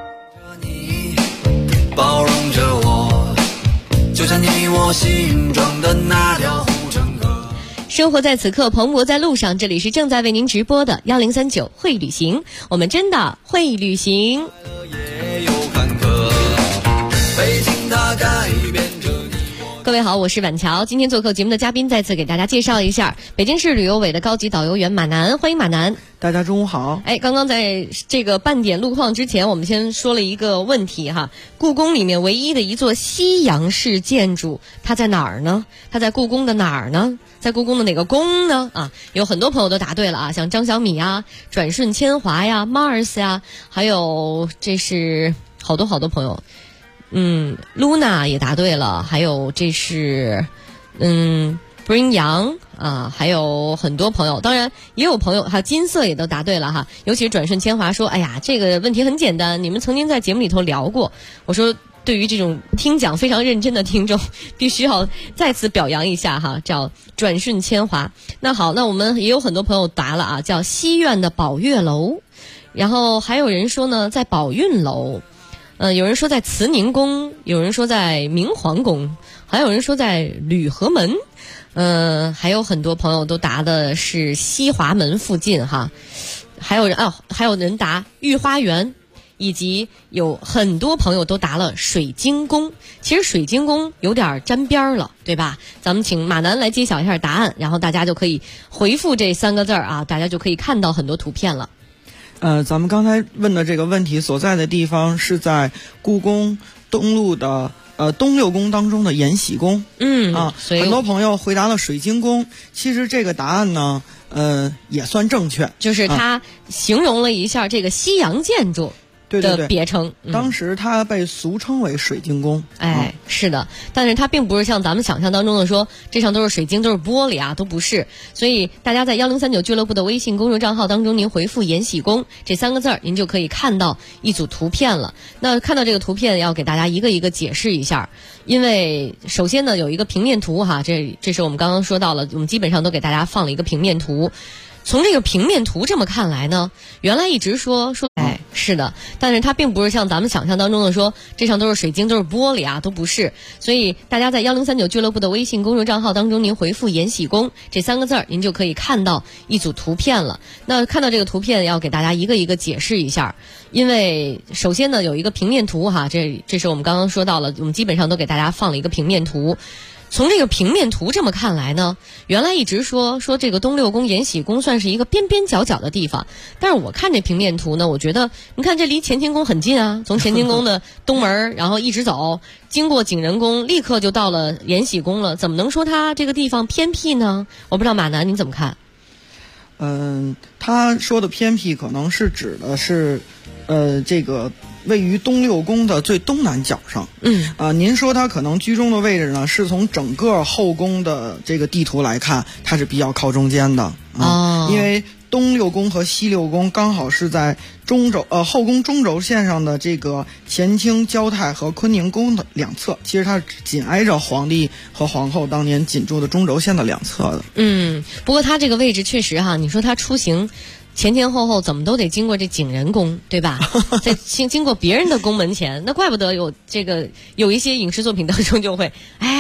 包容着我，就像你我心中的那条护城河。 生活在此刻，蓬勃在路上。这里是正在为您直播的1039会旅行，我们真的会旅行。 也有坎坷，北京它改变着你。 各位好，我是婉乔。今天做客节目的嘉宾，再次给大家介绍一下北京市旅游委的高级导游员马楠，欢迎马楠。 大家中午好。 刚刚在这个半点路况之前，我们先说了一个问题哈，故宫里面唯一的一座西洋式建筑，它在哪儿呢？它在故宫的哪儿呢？在故宫的哪个宫呢？有很多朋友都答对了啊，像张小米呀、转瞬千华呀、Mars 呀，还有这是好多朋友。Luna 也答对了，还有这是Bring 杨啊，还有很多朋友，当然也有朋友还有金色也都答对了哈。尤其是转瞬千华说，哎呀，这个问题很简单，你们曾经在节目里头聊过。我说，对于这种听讲非常认真的听众，必须要再次表扬一下哈，叫转瞬千华。那好，那我们也有很多朋友答了啊，叫西苑的宝月楼，然后还有人说呢，在宝运楼。有人说在慈宁宫，有人说在明皇宫，还有人说在吕和门，还有很多朋友都答的是西华门附近哈，还有人答御花园，以及有很多朋友都答了水晶宫。其实水晶宫有点沾边了，对吧？咱们请马楠来揭晓一下答案，然后大家就可以回复这3个字啊，大家就可以看到很多图片了。 咱们刚才问的这个问题所在的地方是在故宫东路的东六宫当中的延禧宫。 所以很多朋友回答了水晶宫。其实这个答案呢，也算正确， 就是它形容了一下这个西洋建筑的别称。 当时它被俗称为水晶宫。 是的，但是它并不是像咱们想象当中的说这上都是水晶都是玻璃啊，都不是。所以大家在1039俱乐部的微信公众账号当中，您回复延禧宫这3个字，您就可以看到一组图片了。那看到这个图片要给大家一个一个解释一下，因为首先呢有一个平面图哈，这是我们刚刚说到了，我们基本上都给大家放了一个平面图。从这个平面图这么看来呢，原来一直说是的，但是它并不是像咱们想象当中的说这上都是水晶都是玻璃啊，都不是。所以大家在1039俱乐部的微信公众账号当中，您回复延禧宫这3个字，您就可以看到一组图片了。那看到这个图片要给大家一个一个解释一下，因为首先呢有一个平面图哈，这是我们刚刚说到了，我们基本上都给大家放了一个平面图。从这个平面图这么看来呢，原来一直说这个东六宫延禧宫算是一个边边角角的地方，但是我看这平面图呢，我觉得你看这离乾清宫很近啊，从乾清宫的东门然后一直走，经过景仁宫，立刻就到了延禧宫了，怎么能说它这个地方偏僻呢？我不知道马楠你怎么看？ 他说的偏僻可能是指的是这个位于东六宫的最东南角上。您说它可能居中的位置呢，是从整个后宫的这个地图来看，它是比较靠中间的因为东六宫和西六宫刚好是在后宫中轴线上的这个乾清、交泰和坤宁宫的两侧，其实它是紧挨着皇帝和皇后当年紧住的中轴线的两侧的。 不过它这个位置确实哈，你说它出行前前后后怎么都得经过这景仁宫，对吧？在经过别人的宫门前，那怪不得有一些影视作品当中就会，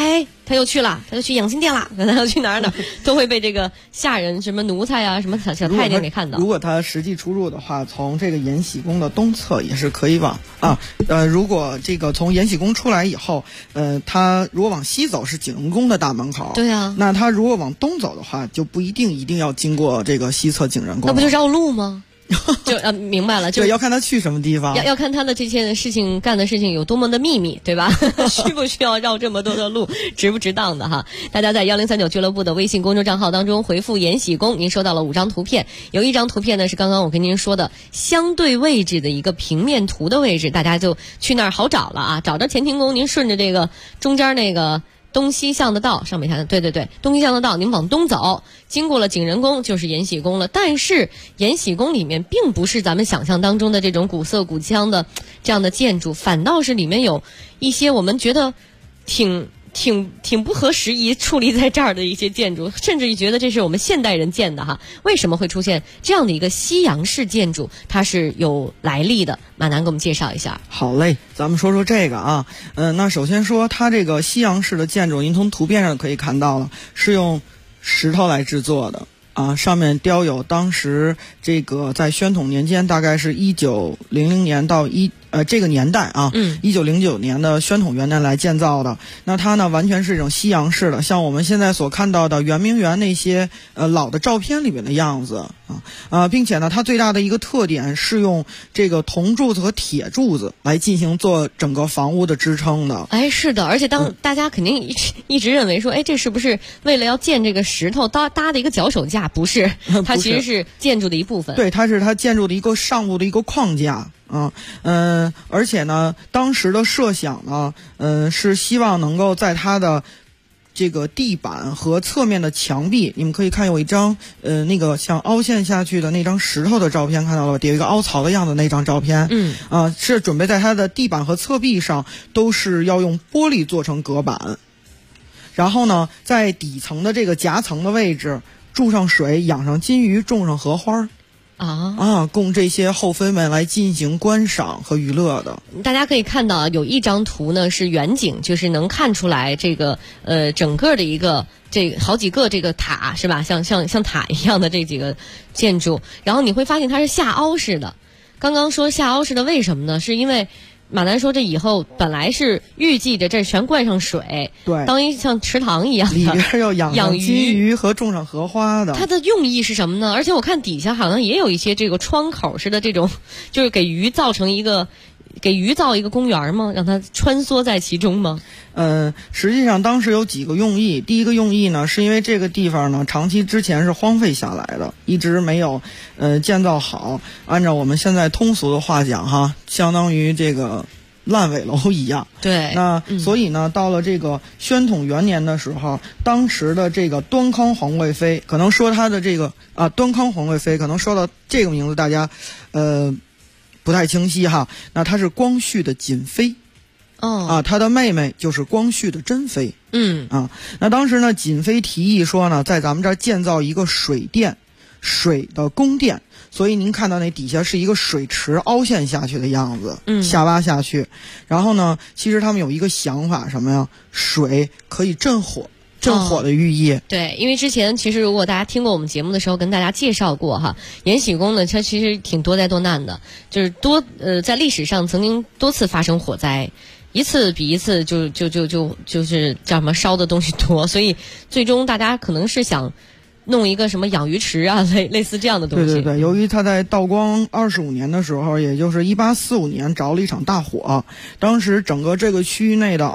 他又去了，他就去养心殿了，他要去哪儿都会被这个下人什么奴才啊什么小太监给看到。 如果他实际出入的话，从这个延禧宫的东侧也是可以往如果这个从延禧宫出来以后，他如果往西走是景仁宫的大门口， 对啊， 那他如果往东走的话，就不一定要经过这个西侧景仁宫， 那不就绕路吗？就明白了，就对，要看他去什么地方， 要看他的这件事情干的事情有多么的秘密，对吧？需不需要绕这么多的路，值不值当的哈？大家在1039俱乐部的微信公众账号当中回复延禧宫，您收到了5张图片，有一张图片呢是刚刚我跟您说的相对位置的一个平面图的位置，大家就去那儿好找了啊。找着乾清宫，您顺着这个中间那个东西向的道，上面看，对，东西向的道，您往东走，经过了景仁宫就是延禧宫了。但是延禧宫里面并不是咱们想象当中的这种古色古香的这样的建筑，反倒是里面有一些我们觉得挺不合时宜矗立在这儿的一些建筑，甚至于觉得这是我们现代人建的哈。为什么会出现这样的一个西洋式建筑？它是有来历的，马南给我们介绍一下。 好嘞，咱们说说这个啊。那首先说它这个西洋式的建筑，您从图片上可以看到了，是用石头来制作的啊，上面雕有当时这个在宣统年间，大概是1900年到这个年代啊，1909年的宣统元年来建造的。那它呢完全是一种西洋式的，像我们现在所看到的圆明园那些老的照片里面的样子并且呢它最大的一个特点是用这个铜柱子和铁柱子来进行做整个房屋的支撑的。 哎，是的，而且当大家肯定一直认为说，哎，这是不是为了要建这个石头搭的一个脚手架？不是，它其实是建筑的一部分。 对，它是它建筑的一个上部的一个框架。而且呢，当时的设想呢，是希望能够在它的这个地板和侧面的墙壁，你们可以看有一张那个像凹陷下去的那张石头的照片，看到了吧？有一个凹槽的样子那张照片，是准备在它的地板和侧壁上都是要用玻璃做成隔板，然后呢，在底层的这个夹层的位置注上水，养上金鱼，种上荷花。供这些后妃们来进行观赏和娱乐的。 大家可以看到有一张图呢是远景，就是能看出来这个整个的一个这好几个这个塔是吧？像塔一样的这几个建筑，然后你会发现它是下凹式的。刚刚说下凹式的为什么呢？是因为马南说这以后本来是预计着这全灌上水， 对， 当一像池塘一样的， 里边要养金鱼和种上荷花的。 它的用意是什么呢？而且我看底下好像也有一些这个窗口似的这种，就是给鱼造一个公园吗？让它穿梭在其中吗？ 实际上当时有几个用意。第一个用意呢，是因为这个地方呢长期之前是荒废下来的，一直没有建造好。按照我们现在通俗的话讲哈，相当于这个烂尾楼一样。 对。 那所以呢，到了这个宣统元年的时候，当时的这个端康皇贵妃，可能说她的这个端康皇贵妃，可能说到这个名字大家不太清晰哈。那她是光绪的瑾妃。她的妹妹就是光绪的珍妃。那当时呢，瑾妃提议说呢，在咱们这儿建造一个水殿，水的宫殿。所以您看到那底下是一个水池凹陷下去的样子，下挖下去。然后呢，其实他们有一个想法，什么呀？水可以镇火。镇火的寓意。 对，因为之前其实如果大家听过我们节目的时候，跟大家介绍过哈，延禧宫呢，它其实挺多灾多难的，就是在历史上曾经多次发生火灾。一次比一次就是叫什么烧的东西多，所以最终大家可能是想弄一个什么养鱼池啊，类似这样的东西。 对，由于他在道光25年的时候，也就是1845年着了一场大火，当时整个这个区域内的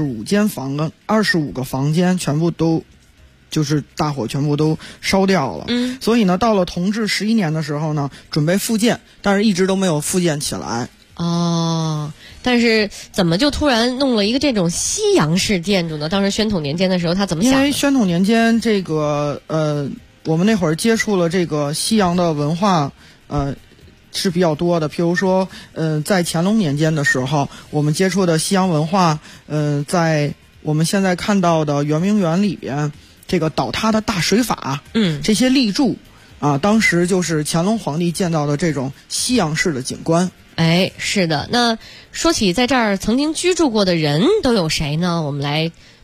25个房间全部都就是大火全部都烧掉了。所以呢，到了同治11年的时候呢，准备复建，但是一直都没有复建起来。 但是怎么就突然弄了一个这种西洋式建筑呢？当时宣统年间的时候，他怎么想的？ 因为宣统年间这个我们那会儿接触了这个西洋的文化，是比较多的。譬如说，在乾隆年间的时候，我们接触的西洋文化，在我们现在看到的圆明园里边，这个倒塌的大水法，这些立柱当时就是乾隆皇帝建造的这种西洋式的景观。 是的。那说起在这儿曾经居住过的人都有谁呢？我们来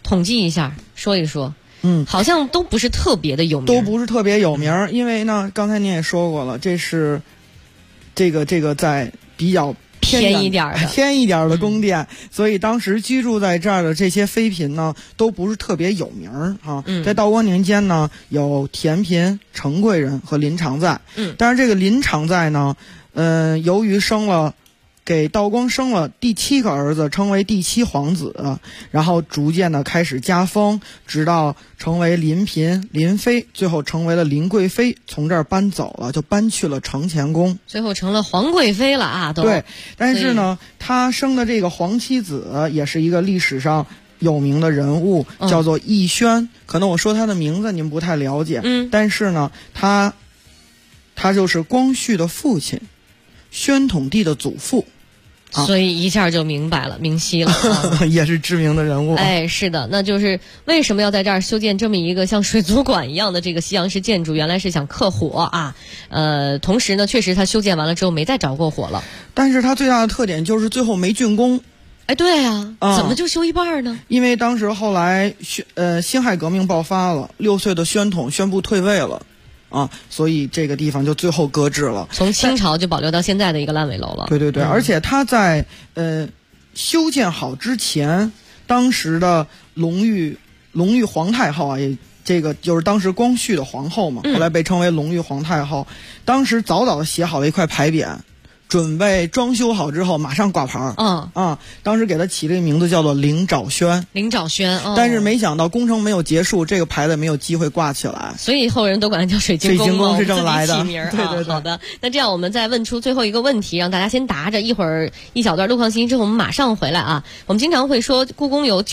统计一下，说一说。好像都不是特别的有名， 都不是特别有名，因为呢，刚才您也说过了，这是这个在比较偏一点的宫殿，所以当时居住在这儿的这些妃嫔呢，都不是特别有名啊。在道光年间呢，有田嫔、程贵人和林常在。但是这个林常在呢，由于给道光生了第7个儿子，称为第7皇子，然后逐渐的开始加封，直到成为林嫔、林妃，最后成为了林贵妃，从这儿搬走了，就搬去了承乾宫， 最后成了皇贵妃了啊！ 对，但是呢，他生的这个皇七子也是一个历史上有名的人物，叫做奕轩。可能我说他的名字您不太了解，但是呢，他就是光绪的父亲，宣统帝的祖父。 所以一下就明白了，明晰了， 也是知名的人物。 哎，是的，那就是为什么要在这儿修建这么一个像水族馆一样的这个西洋式建筑？原来是想克火啊。同时呢，确实他修建完了之后没再着过火了。 但是他最大的特点就是最后没竣工。 哎，对啊，怎么就修一半呢？ 因为当时后来辛亥革命爆发了，6岁的宣统宣布退位了。所以这个地方就最后搁置了， 从清朝就保留到现在的一个烂尾楼了。 对，而且它在修建好之前，当时的隆裕皇太后也这个就是当时光绪的皇后嘛，后来被称为隆裕皇太后，当时早的写好了一块牌匾，准备装修好之后马上挂牌。当时给他起了一个名字叫做灵沼轩。但是没想到工程没有结束，这个牌子没有机会挂起来， 所以后人都管它叫水晶宫。 水晶宫是这么来的， 起名。 对。 好的，那这样我们再问出最后一个问题，让大家先答着。一会儿一小段路况信息之后，我们马上回来啊。我们经常会说，故宫有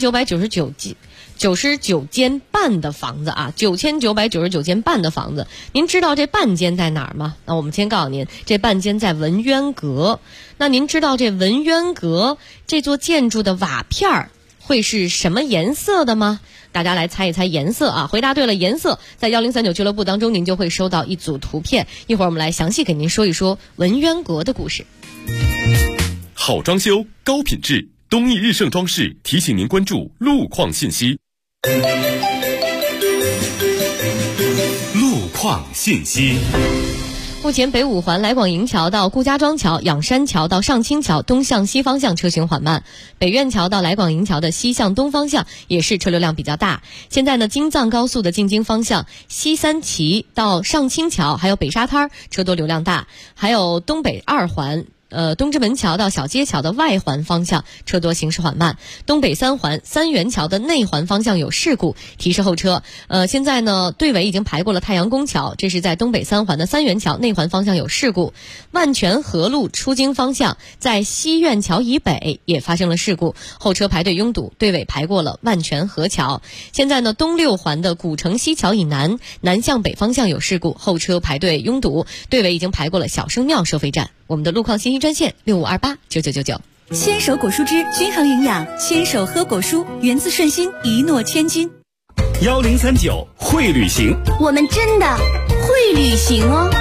9999间半的房子啊，9999间半的房子，您知道这半间在哪儿吗？那我们先告诉您，这半间在文渊阁。那您知道这文渊阁这座建筑的瓦片儿会是什么颜色的吗？大家来猜一猜颜色啊！回答对了颜色，在1039俱乐部当中，您就会收到一组图片。一会儿我们来详细给您说一说文渊阁的故事。 好装修，高品质，东义日盛装饰提醒您关注路况信息。路况信息。 目前北五环来广营桥到顾家庄桥、仰山桥到上清桥东向西方向车行缓慢，北苑桥到来广营桥的西向东方向也是车流量比较大。现在呢，京藏高速的进京方向西三旗到上清桥还有北沙滩车多流量大，还有东北2环东直门桥到小街桥的外环方向车多，行驶缓慢。东北3环三元桥的内环方向有事故，提示后车。现在呢，队尾已经排过了太阳宫桥，这是在东北3环的三元桥内环方向有事故。万泉河路出京方向在西苑桥以北也发生了事故，后车排队拥堵，队尾排过了万泉河桥。现在呢，东6环的古城西桥以南南向北方向有事故，后车排队拥堵，队尾已经排过了小生庙收费站。我们的路况信息专线65289999。 牵手果蔬汁均衡营养，牵手喝果蔬，源自顺心，一诺千金。 1039会旅行， 我们真的会旅行哦。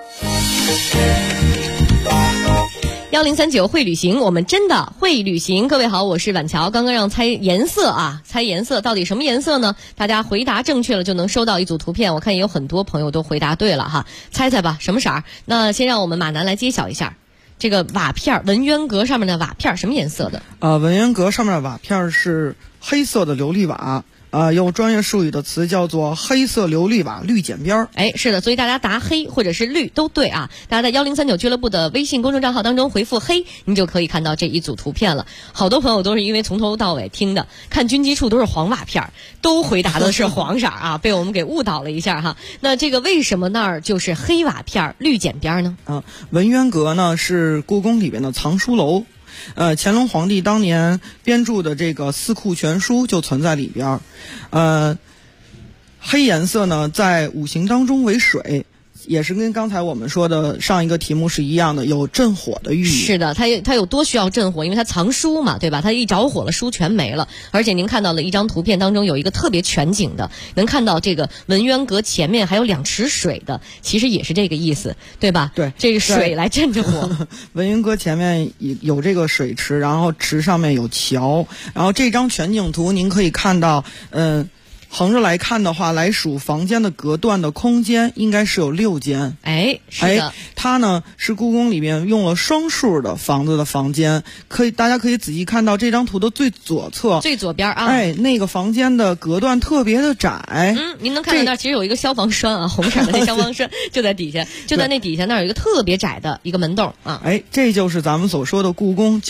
1039会旅行，我们真的会旅行。各位好，我是婉乔。刚刚让猜颜色啊，猜颜色到底什么颜色呢？大家回答正确了就能收到一组图片。我看也有很多朋友都回答对了哈，猜猜吧，什么色儿？那先让我们马南来揭晓一下，这个瓦片文渊阁上面的瓦片什么颜色的？ 文渊阁上面的瓦片是黑色的琉璃瓦。用专业术语的词叫做黑色琉璃瓦绿剪边。 哎，是的，所以大家答黑或者是绿都对啊。大家在1039俱乐部的微信公众账号当中回复黑，您就可以看到这一组图片了。好多朋友都是因为从头到尾听的，看军机处都是黄瓦片，都回答的是黄色啊，被我们给误导了一下哈。那这个为什么那儿就是黑瓦片绿剪边呢？ 文渊阁呢是故宫里边的藏书楼。乾隆皇帝当年编著的这个四库全书就存在里边。黑颜色呢在五行当中为水， 也是跟刚才我们说的上一个题目是一样的，有镇火的寓意。 是的，它有多需要镇火？因为它藏书嘛，对吧？它一着火了，书全没了。而且您看到了一张图片当中有一个特别全景的，能看到这个文渊阁前面还有2池水的，其实也是这个意思，对吧？ 对， 这个水来镇着火。 文渊阁前面有这个水池，然后池上面有桥，然后这张全景图您可以看到，横着来看的话，来数房间的隔断的空间应该是有6间。 是的， 它呢是故宫里面用了双数的房子的房间，大家可以仔细看到这张图的最左侧， 最左边啊， 那个房间的隔断特别的窄。 您能看到那儿其实有一个消防栓啊，红色的那消防栓就在底下，就在那底下那儿有一个特别窄的一个门洞啊。 这就是咱们所说的故宫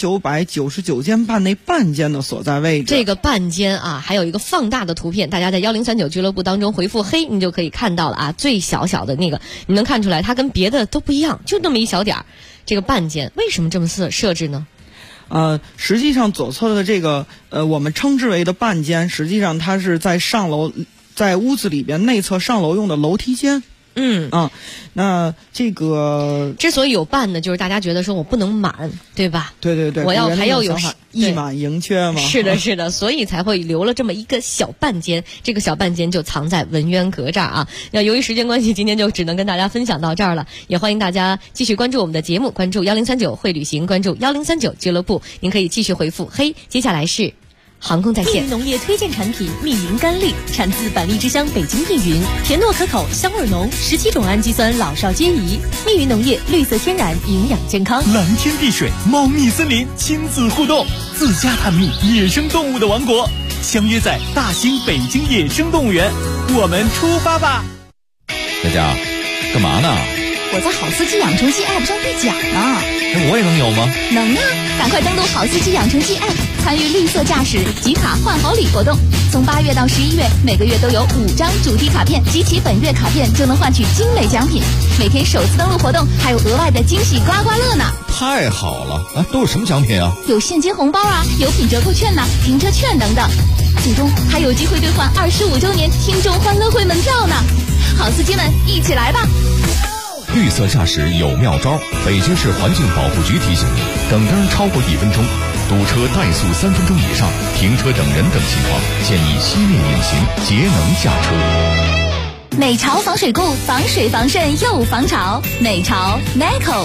9999间半那半间的所在位置。 这个半间啊，还有一个放大的图片，大家在1039俱乐部当中回复黑，你就可以看到了啊，最小的那个，你能看出来它跟别的都不一样，就那么一小点儿。这个半间为什么这么设置呢？ 实际上左侧的这个我们称之为的半间，实际上它是在上楼，在屋子里边内侧上楼用的楼梯间。那这个之所以有半呢，就是大家觉得说我不能满，对吧？ 对， 我还要有一满盈缺嘛。 是的，所以才会留了这么一个小半间。这个小半间就藏在文渊阁这儿啊。那由于时间关系，今天就只能跟大家分享到这儿了。也欢迎大家继续关注我们的节目，关注1039会旅行，关注1039俱乐部。您可以继续回复黑。接下来是航空在线。 密云农业推荐产品密云甘栗，产自板栗之乡北京密云，甜糯可口，香味浓，17种氨基酸老少皆宜。密云农业绿色天然，营养健康。 蓝天碧水，茂密森林，亲子互动，自家探秘野生动物的王国，相约在大兴北京野生动物园，我们出发吧！ 佳佳，干嘛呢？ 我在好司机养成记 App 上兑奖呢。 我也能有吗？ 能啊！赶快登录好司机养成记 App， 参与绿色驾驶集卡换好礼活动。从8月到11月，每个月都有5张主题卡片，集齐本月卡片就能换取精美奖品。每天首次登录活动还有额外的惊喜刮刮乐呢！ 太好了！都有什么奖品啊？ 有现金红包啊，有品折扣券呐，停车券等等。最终还有机会兑换25周年听众欢乐会门票呢！好司机们，一起来吧！ 绿色驾驶有妙招，北京市环境保护局提醒你：等灯超过1分钟，堵车怠速3分钟以上，停车等人等情况，建议熄灭引擎，节能驾车。 美潮防水固，防水防渗又防潮。美潮 Neco。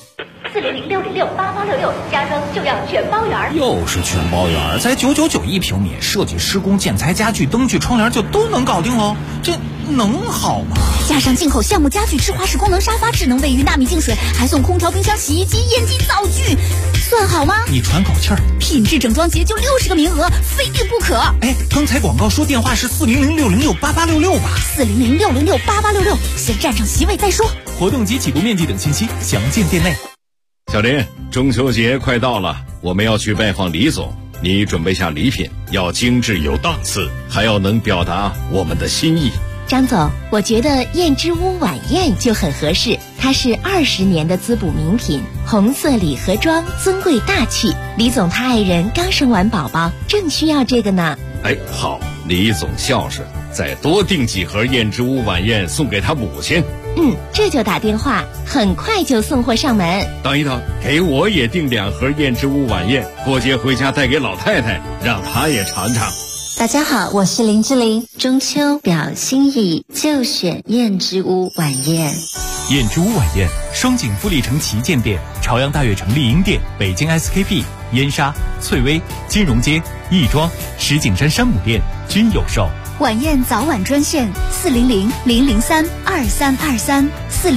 400-606-8866，加装就要全包圆。 又是全包圆，才999一平米，设计施工、建材、家具、灯具、窗帘就都能搞定喽，这能好吗？ 加上进口橡木家具、智华式功能沙发、智能卫浴、纳米净水，还送空调、冰箱、洗衣机、烟机、灶具，算好吗？ 你喘口气儿。 品质整装节就60个名额，非订不可。 刚才广告说电话是400-606-8866吧 ？400-606-8866，先占上席位再说。 活动及起步面积等信息详见店内。 小林，中秋节快到了，我们要去拜访李总，你准备下礼品，要精致有档次，还要能表达我们的心意。 张总，我觉得燕之屋晚宴就很合适，它是20年的滋补名品，红色礼盒装，尊贵大气。李总他爱人刚生完宝宝，正需要这个呢。 好，李总孝顺，再多订几盒燕之屋晚宴送给他母亲。 这就打电话，很快就送货上门。 等一等，给我也订2盒燕之屋晚宴，过节回家带给老太太，让她也尝尝。 大家好，我是林志玲。中秋表心意，就选燕之屋晚宴。 燕之屋晚宴，双井富力城旗舰店、朝阳大悦城丽婴店、北京 SKP、燕莎、翠微、金融街、亦庄、石景山山姆店均有售。 晚宴早晚专线400-003-2323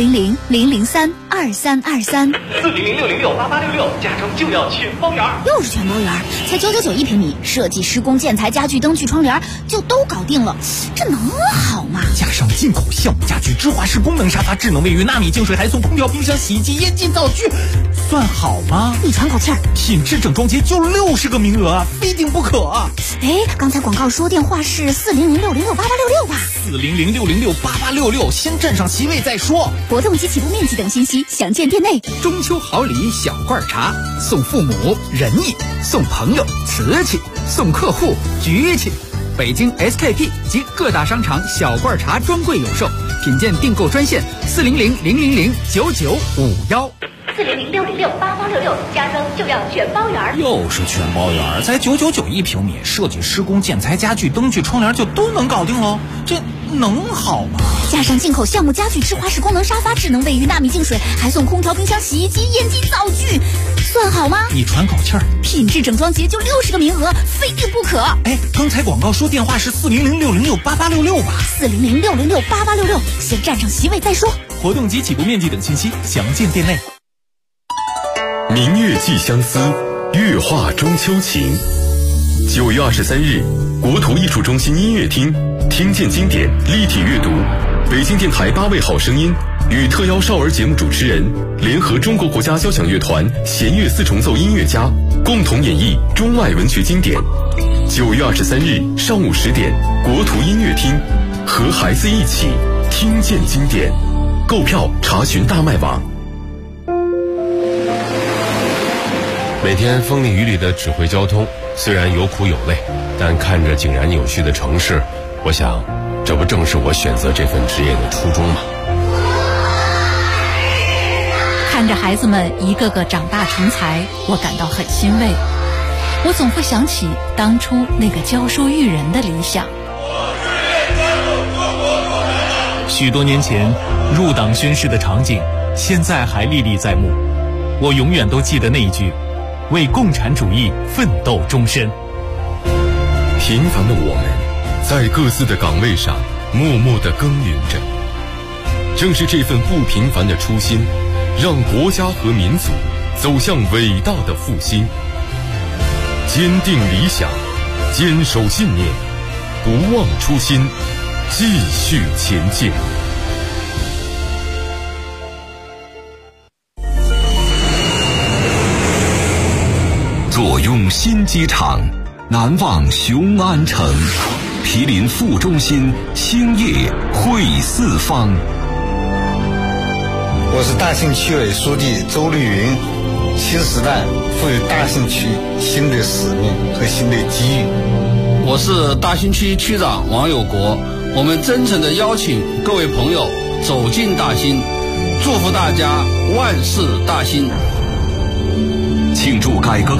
400-003-2323 400-606-8866，加装就要全包圆。 又是全包圆，才999一平米，设计、施工、建材、家具、灯具、窗帘就都搞定了，这能好吗？ 加上进口橡木家具、智华式功能沙发、智能卫浴、纳米净水，还送空调、冰箱、洗衣机、烟机、灶具，算好吗？ 你喘口气儿。 品质整装节就60个名额，非订不可。 刚才广告说电话是400-606-8866吧 ？400-606-8866，先占上席位再说。 活动及起步面积等信息详见店内。 中秋好礼小罐茶，送父母仁义，送朋友瓷器，送客户局气。北京 SKP 及各大商场小罐茶专柜有售， 品鉴订购专线400-000-99514。 400-606-8866，加装就要全包圆。 又是全包圆，才999一平米，设计、施工、建材、家具、灯具、窗帘就都能搞定喽，这能好吗？ 加上进口橡木家具、智华式功能沙发、智能卫浴、纳米净水，还送空调、冰箱、洗衣机、烟机、灶具，算好吗？ 你喘口气儿。 品质整装节就60个名额，非订不可。 哎，刚才广告说电话是400-606-8866吧 400-606-8866，先占上席位再说。 活动及起步面积等信息详见店内。 明月寄相思，月画中秋情。9月23日，国图艺术中心音乐厅，听见经典立体阅读，北京电台8位好声音与特邀少儿节目主持人联合中国国家交响乐团弦乐四重奏音乐家共同演绎中外文学经典。9月23日上午10点，国图音乐厅，和孩子一起听见经典。购票查询大麦网。 每天风里雨里的指挥交通，虽然有苦有累，但看着井然有序的城市，我想，这不正是我选择这份职业的初衷吗？ 看着孩子们一个个长大成才，我感到很欣慰。我总会想起当初那个教书育人的理想。 许多年前入党宣誓的场景，现在还历历在目。我永远都记得那一句：为共产主义奋斗终身。 平凡的我们，在各自的岗位上默默地耕耘着。正是这份不平凡的初心，让国家和民族走向伟大的复兴。坚定理想，坚守信念，不忘初心，继续前进。 坐拥新机场，难忘雄安城，毗邻副中心，兴业汇四方。 我是大兴区委书记周绿云。新时代赋予大兴区新的使命和新的机遇。 我是大兴区区长王有国，我们真诚地邀请各位朋友走进大兴，祝福大家万事大兴。 庆祝改革